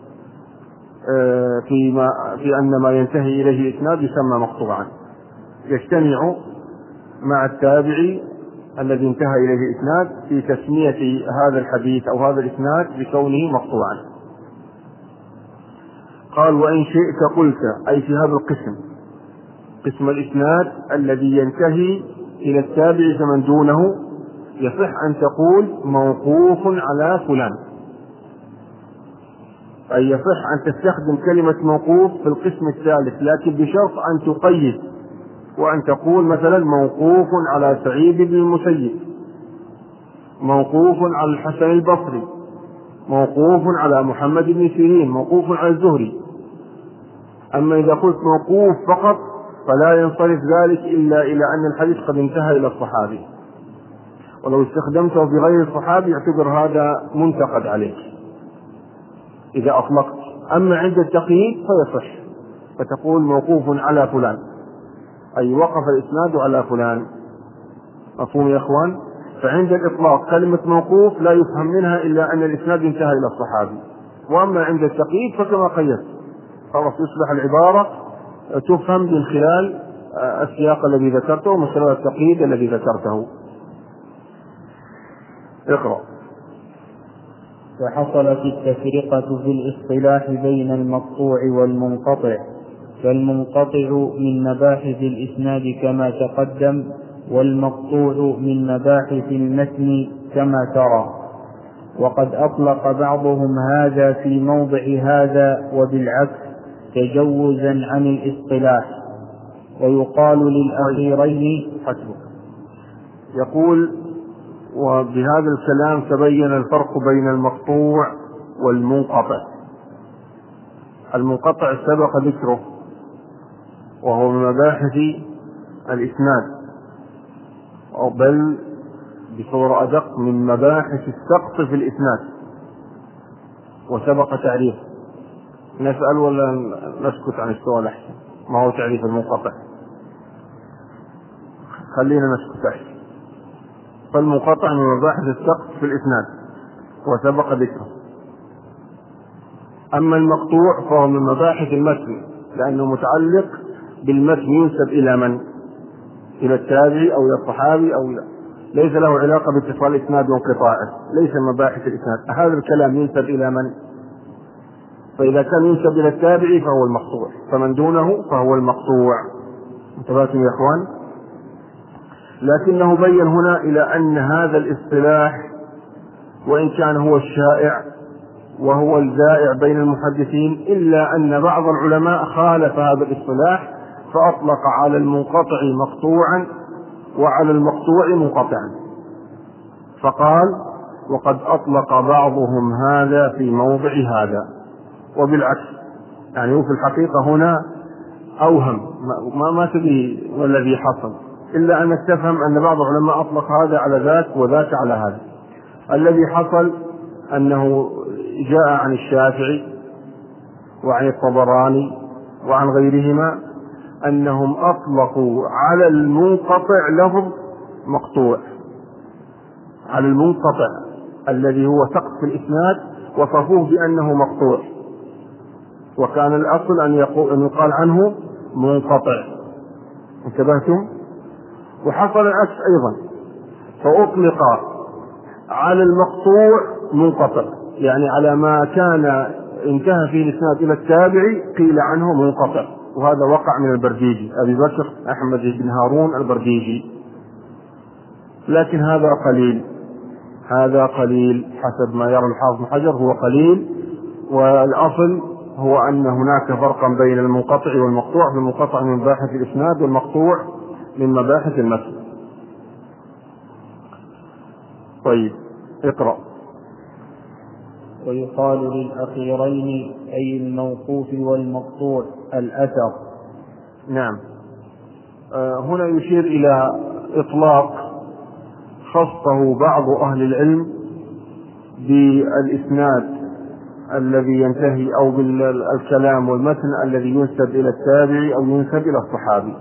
فيما في أن ما ينتهي إليه إسناد يسمى مقطوعا، يجتمع مع التابعي الذي انتهى إليه إسناد في تسمية هذا الحديث أو هذا الإسناد بكونه مقطوعا. قال وإن شئت قلت، أي في هذا القسم، قسم الإسناد الذي ينتهي إلى التابع فمن دونه، يصح أن تقول موقوف على فلان، أي يصح أن تستخدم كلمة موقوف في القسم الثالث، لكن بشرط أن تقيد وأن تقول مثلا موقوف على سعيد بن المسيب، موقوف على الحسن البصري، موقوف على محمد بن سيرين، موقوف على الزهري. أما إذا قلت موقوف فقط فلا ينصرف ذلك إلا إلى أن الحديث قد انتهى إلى الصحابي، ولو استخدمته بغير الصحابي يعتبر هذا منتقد عليك إذا أطلقت. أما عند التقييد فيصح، فتقول موقوف على فلان، أي وقف الإسناد على فلان. مفهوم يا إخوان؟ فعند الإطلاق كلمة موقوف لا يفهم منها إلا أن الإسناد انتهى إلى الصحابي، وأما عند التقييد فكما قيدت خلاص يصبح العبارة تفهم من خلال السياق الذي ذكرته ومن خلال التقييد الذي ذكرته. اقرأ. فحصلت التفرقة في الاصطلاح بين المقطوع والمنقطع، فالمنقطع من مباحث الإسناد كما تقدم، والمقطوع من مباحث المتن كما ترى. وقد أطلق بعضهم هذا في موضع هذا وبالعكس تجوزا عن الاصطلاح، ويقال للأخيرين حسبك. يقول وبهذا الكلام تبين الفرق بين المقطوع والمنقطع. المنقطع سبق ذكره وهو من مباحث الإسناد، أو بل بصورة أدق من مباحث السقط في الإسناد، وسبق تعريف. نسأل ولا نسكت عن السؤال أحسن؟ ما هو تعريف المنقطع؟ خلينا نسكت أحسن. فالمنقطع من مباحث السقط في الإسناد وسبق ذكره. أما المقطوع فهو من مباحث المتن، لأنه متعلق بالمتن، ينسب إلى من؟ إلى التابعي أو إلى الصحابي أو لا، ليس له علاقة باتصال الإسناد وانقطاعه، ليس مباحث الإسناد. هذا الكلام ينسب إلى من؟ فإذا كان ينسب إلى التابعي فهو المقطوع، فمن دونه فهو المقطوع. انتبهتم يا إخوان؟ لكنه بين هنا إلى أن هذا الاصطلاح وإن كان هو الشائع وهو الزائع بين المحدثين، إلا أن بعض العلماء خالف هذا الاصطلاح فأطلق على المنقطع مقطوعا وعلى المقطوع منقطعا، فقال وقد أطلق بعضهم هذا في موضع هذا وبالعكس. يعني هو في الحقيقة هنا أوهم ما, ما تدري والذي حصل، إلا أنك تفهم أن بعض العلماء أطلق هذا على ذاك وذاك على هذا. الذي حصل أنه جاء عن الشافعي وعن الطبراني وعن غيرهما أنهم أطلقوا على المنقطع لفظ مقطوع، على المنقطع الذي هو سقط في الإسناد وصفوه بأنه مقطوع، وكان الأصل أن يقال عنه منقطع. انتبهتم؟ وحصل العكس أيضا، فأطلق على المقطوع منقطع، يعني على ما كان انتهى فيه الإسناد إلى التابعي قيل عنه منقطع. وهذا وقع من البرديجي، أبي بكر أحمد بن هارون البرديجي. لكن هذا قليل، هذا قليل حسب ما يرى الحافظ بن حجر، هو قليل، والأصل هو أن هناك فرقا بين المنقطع والمقطوع، فالمنقطع من مباحث الإسناد والمقطوع من مباحث المتن. طيب اقرأ. ويقال للأخيرين أي الموقوف والمقطوع الأثر. نعم. آه هنا يشير إلى إطلاق خصه بعض أهل العلم بالإسناد الذي ينتهي أو بالكلام والمتن الذي ينسب إلى التابعي أو ينسب إلى الصحابي،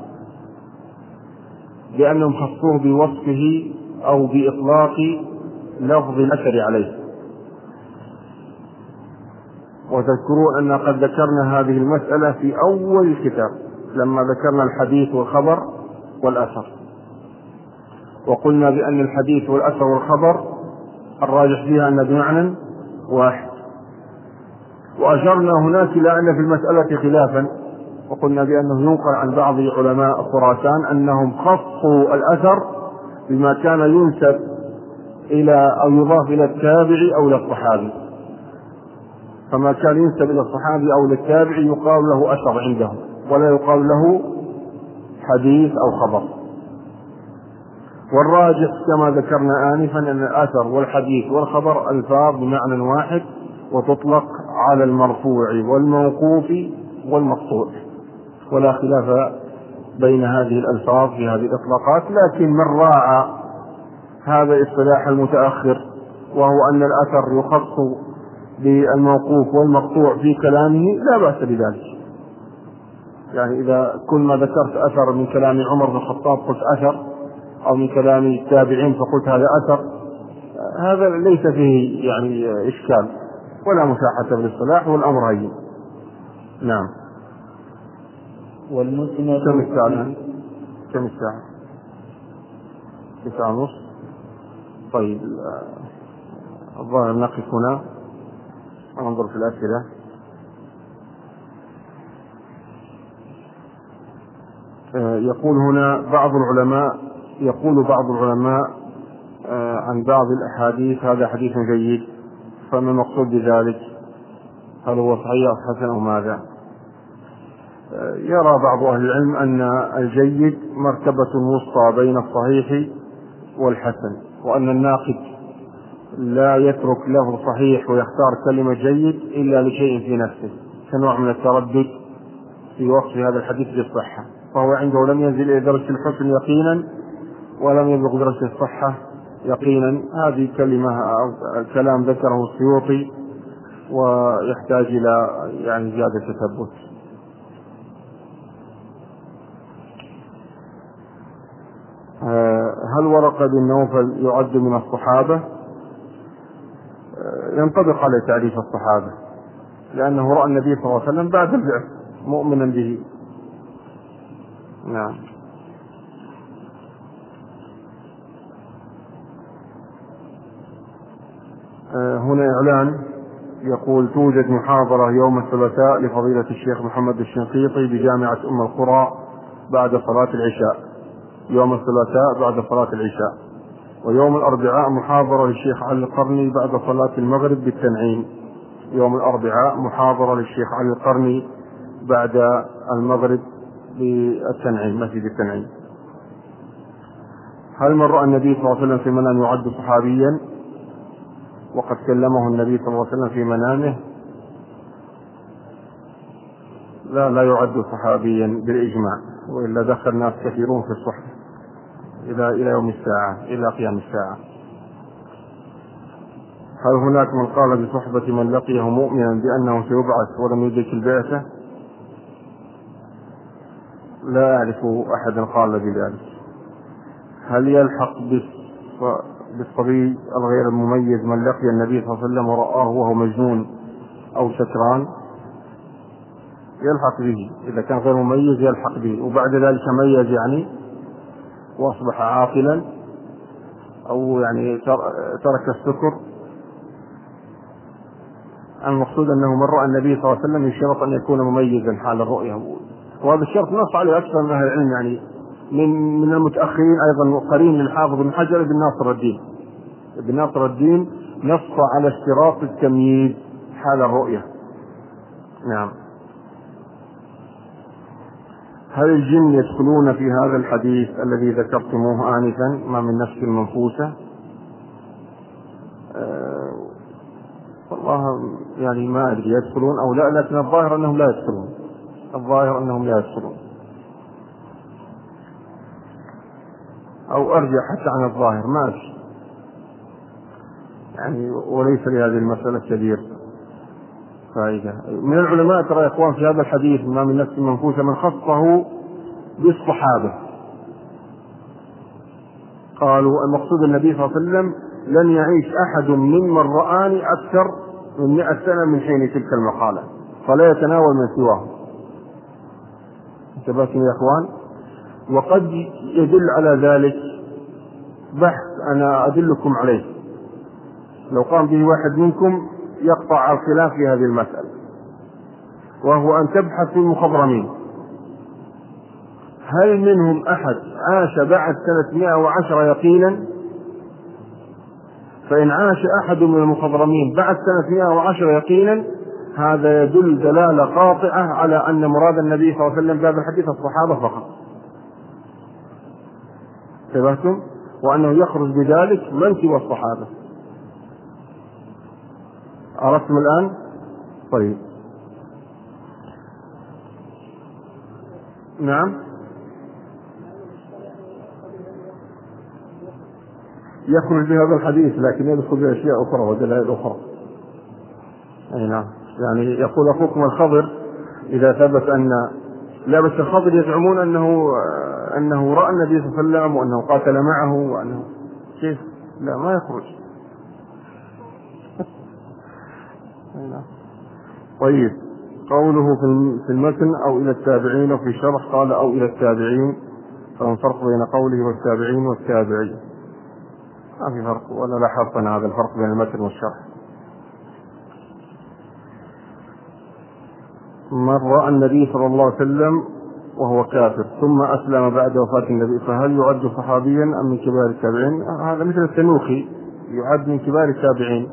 لأنهم خصوه بوصفه أو بإطلاق لفظ الأثر عليه. وتذكرون أن قد ذكرنا هذه المسألة في أول الكتاب لما ذكرنا الحديث والخبر والأثر، وقلنا بأن الحديث والأثر والخبر الراجح فيها أن بمعنى واحد، وأشرنا هناك إلى أن في المسألة خلافا، وقلنا بأنه ينقل عن بعض علماء خراسان أنهم خصوا الأثر بما كان ينسب إلى أو يضاف إلى التابعي أو إلى الصحابي، فما كان ينسب إلى الصحابي أو للتابعي يقال له أثر عندهم ولا يقال له حديث أو خبر. والراجح كما ذكرنا آنفا أن الأثر والحديث والخبر ألفاظ بمعنى واحد، وتطلق على المرفوع والموقوف والمقطوع، ولا خلاف بين هذه الألفاظ في هذه الإطلاقات. لكن من راعى هذا الاصطلاح المتأخر وهو أن الأثر يخص بالموقوف والمقطوع في كلامه لا بأس بذلك. يعني إذا كل ما ذكرت أثر من كلام عمر بن الخطاب قلت أثر، أو من كلام التابعين فقلت هذا أثر، هذا ليس فيه يعني إشكال ولا مساحة بالاصطلاح والأمر هين. نعم. والمسند كم الساعة؟ كم الساعة؟ تسعة ونص. طيب الظاهر نقف هنا وننظر في الأسئلة. يقول هنا بعض العلماء يقول بعض العلماء عن بعض الأحاديث هذا حديث جيد، فما المقصود بذلك؟ هل هو صحيح أو حسن أو ماذا؟ يرى بعض أهل العلم أن الجيد مرتبة وسطى بين الصحيح والحسن، وأن الناقد لا يترك لفظ صحيح ويختار كلمة جيد إلا لشيء في نفسه كنوع من التردد في وصف هذا الحديث بالصحة، فهو عنده لم ينزل إلى درجة الحسن يقينا ولم يبلغ درجة الصحة يقينا. هذه كلمة أو كلام ذكره السيوطي ويحتاج إلى يعني زيادة تثبت. هل ورقة بن نوفل يعد من الصحابة؟ ينطبق على تعريف الصحابة، لأنه رأى النبي صلى الله عليه وسلم بعد البعث مؤمنا به. نعم. هنا إعلان يقول توجد محاضرة يوم الثلاثاء لفضيلة الشيخ محمد الشنقيطي بجامعة أم القرى بعد صلاة العشاء، يوم الثلاثاء بعد صلاة العشاء. ويوم الأربعاء محاضرة للشيخ علي القرني بعد صلاة المغرب بالتنعيم. يوم الأربعاء محاضرة للشيخ علي القرني بعد المغرب بالتنعيم، مسجد التنعيم. هل من رأى النبي صلى الله عليه وسلم في منام يعد صحابيا وقد كلمه النبي صلى الله عليه وسلم في منامه؟ لا لا يعد صحابيا بالإجماع، وإلا دخل ناس كثيرون في الصحبة إلى إلى يوم الساعة، إلى قيام الساعة. هل هناك من قال بصحبة من لقيه مؤمنا بأنه سيبعث ولم يدرك البعثة؟ لا أعرف أحدا قال بذلك. هل يلحق بالصبي الغير المميز من لقي النبي صلى الله عليه وسلم ورآه وهو مجنون أو سكران؟ يلحق به، إذا كان غير مميز يلحق به، وبعد ذلك ميز يعني وأصبح عاقلا أو يعني ترك السكر. المقصود أنه من رأى النبي صلى الله عليه وسلم يشترط أن يكون مميزا حال الرؤية، وهذا الشرط نص عليه أكثر من أهل العلم، يعني من من المتأخرين أيضا قرين للحافظ بن حجر بن ناصر الدين. ابن ناصر الدين نص على اشتراط التمييز حال الرؤية، نعم. هل الجن يدخلون في هذا الحديث الذي ذكرتموه آنفا ما من نفس منفوسة؟ أه والله يعني ما أدري يدخلون أو لا، لكن الظاهر أنهم لا يدخلون، الظاهر أنهم لا يدخلون، أو أرجع حتى عن الظاهر ما أدري يعني، وليس لهذه المسألة كبير فائدة. من العلماء ترى يا إخوان في هذا الحديث ما من نفس منفوسة من خصه بالصحابة، قالوا المقصود النبي صلى الله عليه وسلم لن يعيش أحد ممن رآني أكثر من مئة سنة من حين تلك المقالة فلا يتناول من سواه. انتبهتم يا إخوان؟ وقد يدل على ذلك بحث أنا أدلكم عليه لو قام به واحد منكم يقطع الخلاف في هذه المسألة، وهو أن تبحث في المخضرمين هل منهم أحد عاش بعد سنة مئة وعشرة يقينا؟ فإن عاش أحد من المخضرمين بعد سنة مئة وعشرة يقينا هذا يدل دلالة قاطعة على أن مراد النبي صلى الله عليه وسلم بهذا الحديث الصحابة فقط. انتبهتم؟ وأنه يخرج بذلك من سوى الصحابة. عرفتم الآن؟ طيب نعم، يخرج بهذا الحديث لكن يدخل بأشياء أخرى ودلائل أخرى. أي نعم، يعني يقول أخوكم الخضر إذا ثبت أن لا، بس الخضر يزعمون أنه أنه رأى النبي صلى الله عليه وسلم وأنه قاتل معه وأنه كيف؟ لا ما يخرج. أي نعم. طيب قوله في المتن أو إلى التابعين، وفي شرح قال أو إلى التابعين، فما الفرق بين قوله والتابعين والتابعين؟ ما في فرق ولا لاحظت أنا هذا الفرق بين المتن والشرح. من رأى النبي صلى الله عليه وسلم وهو كافر ثم أسلم بعد وفاة النبي فهل يعد صحابيا أم من كبار التابعين؟ هذا مثل التنوخي يعد من كبار التابعين.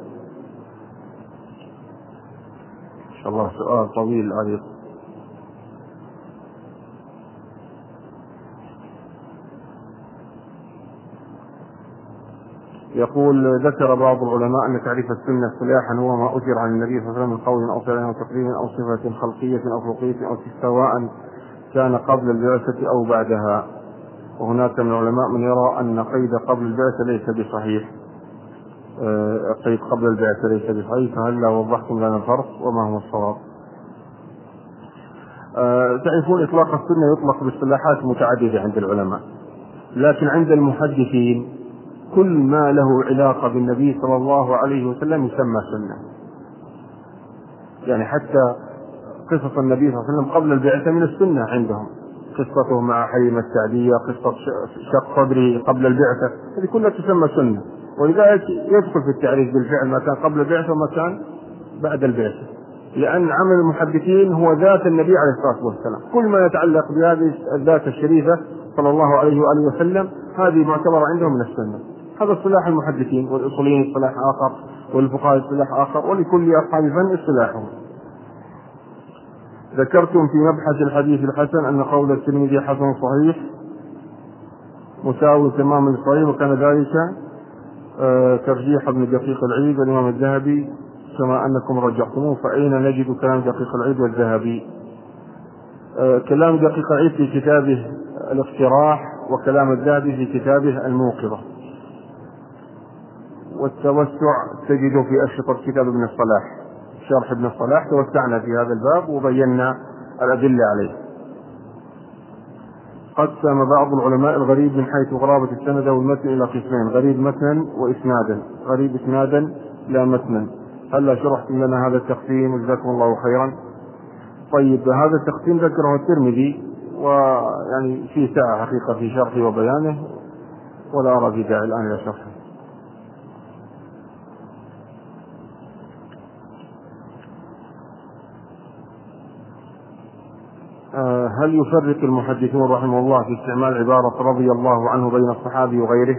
إن شاء الله سؤال طويل عريض. يقول ذكر بعض العلماء أن تعريف السنة اصطلاحا هو ما أثر عن النبي صلى الله عليه وسلم من قول أو فعل أو تقرير أو صفة خلقية أو خلقية أو سواء كان قبل البعثة أو بعدها، وهناك من العلماء من يرى أن قيد قبل البعثة ليس بصحيح، أه قيد قبل البعثة ليس بصحيح، فهل وضحتم لنا الفرق وما هو الصواب؟ أه تعرفون إطلاق السنة يطلق باصطلاحات متعددة عند العلماء، لكن عند المحدثين كل ما له علاقة بالنبي صلى الله عليه وسلم يسمى سنة. يعني حتى قصة النبي صلى الله عليه وسلم قبل البعثة من السنة عندهم، قصته مع حليمة السعدية، قصة شق صدره قبل البعثة، هذه كلها تسمى سنة، ولذلك يدخل في التعريف بالفعل ما كان قبل البعثة وما كان بعد البعثة، لأن عمل المحدثين هو ذات النبي عليه الصلاة والسلام، كل ما يتعلق بهذه الذات الشريفة صلى الله عليه وآله وسلم هذه معتبرة عندهم من السنة. هذا اصطلاح المحدثين، والأصوليين اصطلاح آخر، والفقهاء اصطلاح آخر، ولكل أصحاب فن اصطلاحهم. ذكرتم في مبحث الحديث الحسن أن قول الترمذي حسن صحيح مساوي تماما للصحيح، وكان ذلك آه ترجيح ابن دقيق العيد والإمام الذهبي كما أنكم رجحتموه، فأين نجد كلام دقيق العيد والذهبي؟ آه كلام دقيق العيد في كتابه الاقتراح، وكلام الذهبي في كتابه الموقظة، والتوسع تجده في أشرطة كتاب ابن الصلاح، شرح ابن الصلاح توسعنا في هذا الباب وبينا الأدلة عليه. قسم بعض العلماء الغريب من حيث غرابة السند والمتن إلى قسمين: غريب متنا وإسنادا، غريب إسنادا لا متنا. هل شرحتم لنا هذا التقسيم؟ جزاكم الله خيرا. طيب هذا التقسيم ذكره الترمذي، ويعني في ساعة حقيقة في شرحه وبيانه، ولا أرى في داعي الآن إلى شرحه. هل يفرق المحدثون رحمه الله في استعمال عبارة رضي الله عنه بين الصحابي وغيره؟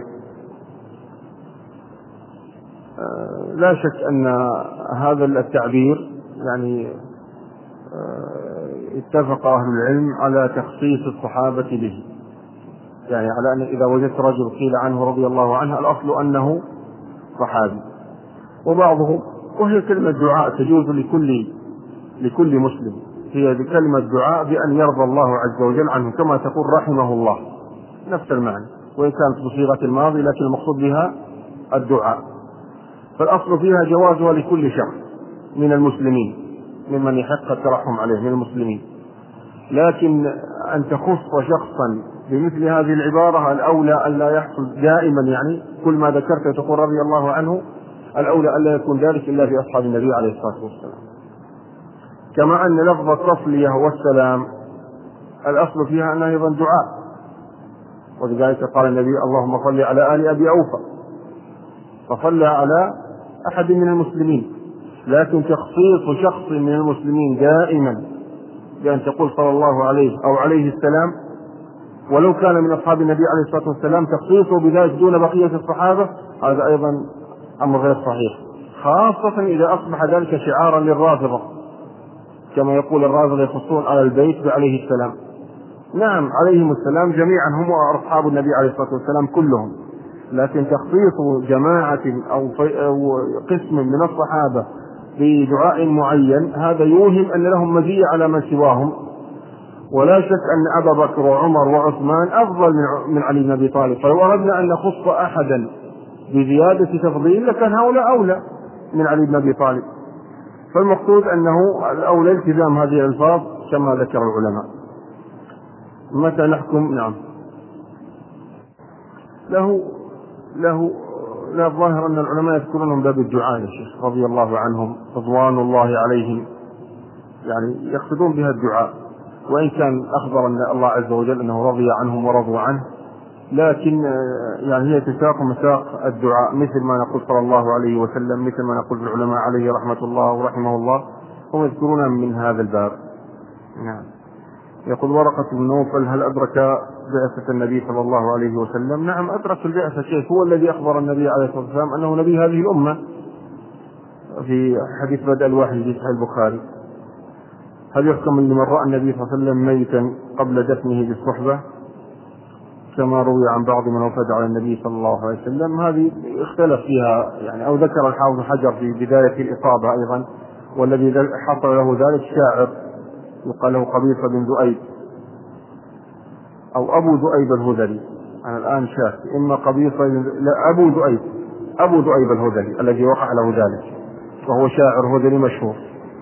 لا شك أن هذا التعبير يعني اتفق أهل العلم على تخصيص الصحابة به، يعني على أن إذا وجدت رجل قيل عنه رضي الله عنه الأصل أنه صحابي. وبعضهم، وهي كلمة دعاء تجوز لكل لكل مسلم، هي بكلمة دعاء بأن يرضى الله عز وجل عنه، كما تقول رحمه الله، نفس المعنى، وإن كانت بصيغة الماضي لكن المقصود بها الدعاء. فالأصل فيها جوازها لكل شخص من المسلمين ممن يحق الترحم عليه من المسلمين، لكن أن تخص شخصا بمثل هذه العبارة الأولى أن لا يحصل دائما، يعني كل ما ذكرت تقول رضي الله عنه، الأولى أن لا يكون ذلك إلا في أصحاب النبي عليه الصلاة والسلام. كما أن لفظ التصلية والسلام الأصل فيها أنها أيضا دعاء، ولذلك قال النبي اللهم صل على آل أبي أوفى، فصلى على أحد من المسلمين. لكن تخصيص شخص من المسلمين دائما بأن تقول صلى الله عليه أو عليه السلام ولو كان من أصحاب النبي عليه الصلاة والسلام، تخصيصه بذلك دون بقية الصحابة، هذا أيضا أمر غير صحيح، خاصة إذا أصبح ذلك شعارا للرافضة، كما يقول الرافضة يخصون على البيت بعليه السلام. نعم عليهم السلام جميعا، هم أصحاب النبي عليه الصلاة والسلام كلهم، لكن تخصيص جماعة أو قسم من الصحابة بدعاء معين هذا يوهم أن لهم مزية على من سواهم. ولا شك أن أبا بكر وعمر وعثمان أفضل من علي بن أبي طالب، فلو أردنا أن نخص أحدا بزيادة تفضيل لكان هؤلاء أولى من علي بن أبي طالب. فالمقصود أنه الأولى التزام هذه الألفاظ كما ذكر العلماء. متى نحكم؟ نعم له له لا الظاهر أن العلماء يذكرونهم باب الدعاء يا شيخ رضي الله عنهم رضوان الله عليهم، يعني يقصدون بها الدعاء، وإن كان أخبر أن الله عز وجل أنه رضي عنهم ورضوا عنه، لكن يعني هي تساق مساق الدعاء، مثل ما نقول صلى الله عليه وسلم، مثل ما نقول العلماء عليه رحمة الله ورحمه الله، هم يذكرون من هذا الباب. نعم. يقول ورقة بن نوفل هل أدرك بعثة النبي صلى الله عليه وسلم؟ نعم أدرك البعثة، كيف؟ هو الذي أخبر النبي عليه الصلاة والسلام أنه نبي هذه الأمة في حديث بدء الوحي في صحيح البخاري. هل يحكم لمن رأى النبي صلى الله عليه وسلم ميتا قبل دفنه بالصحبة كما روي عن بعض من وفد على النبي صلى الله عليه وسلم؟ هذه اختلف فيها يعني، أو ذكر الحافظ حجر في بداية الإصابة أيضا، والذي حصل له ذلك شاعر يقال له قبيصة بن ذؤيب أو أبو ذؤيب الهذلي، أنا الآن شاك إما قبيصة لا أبو ذؤيب أبو ذؤيب الهذلي الذي وقع له ذلك، وهو شاعر هذلي مشهور.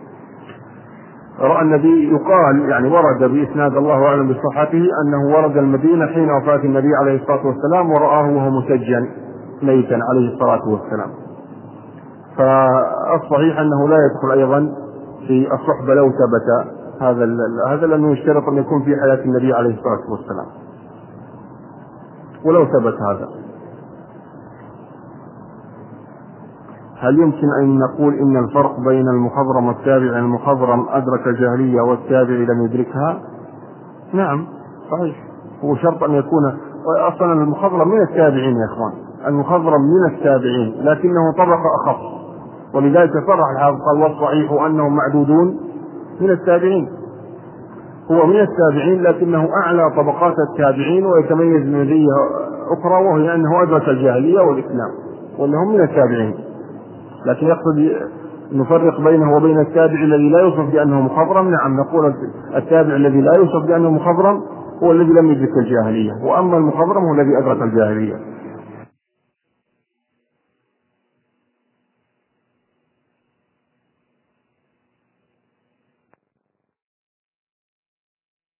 رأى النبي يقال يعني ورد بإسناد الله أعلم بصحته أنه ورد المدينة حين وفاة النبي عليه الصلاة والسلام ورآه وهو مسجن ميتا عليه الصلاة والسلام. فالصحيح أنه لا يدخل أيضا في الصحبة لو ثبت هذا هذا لأنه يشترط أن يكون في حياة النبي عليه الصلاة والسلام، ولو ثبت هذا. هل يمكن أن نقول إن الفرق بين المخضرم والتابع، المخضرم أدرك الجاهلية والتابع لم يدركها؟ نعم صحيح، هو شرط أن يكون أصلا المخضرم من التابعين يا إخوان، المخضرم من التابعين لكنه طبقة أخف، ولذلك صرح الحافظ قال والصحيح أنهم معدودون من التابعين، هو من التابعين لكنه أعلى طبقات التابعين ويتميز من مزية أخرى، وهي أنه أدرك الجاهلية والإسلام وأنهم من التابعين. لكن يقصد نفرق بينه وبين التابع الذي لا يوصف بأنه مخضرم. نعم نقول التابع الذي لا يوصف بأنه مخضرم هو الذي لم يدرك الجاهلية، وأما المخضرم هو الذي أدرك الجاهلية.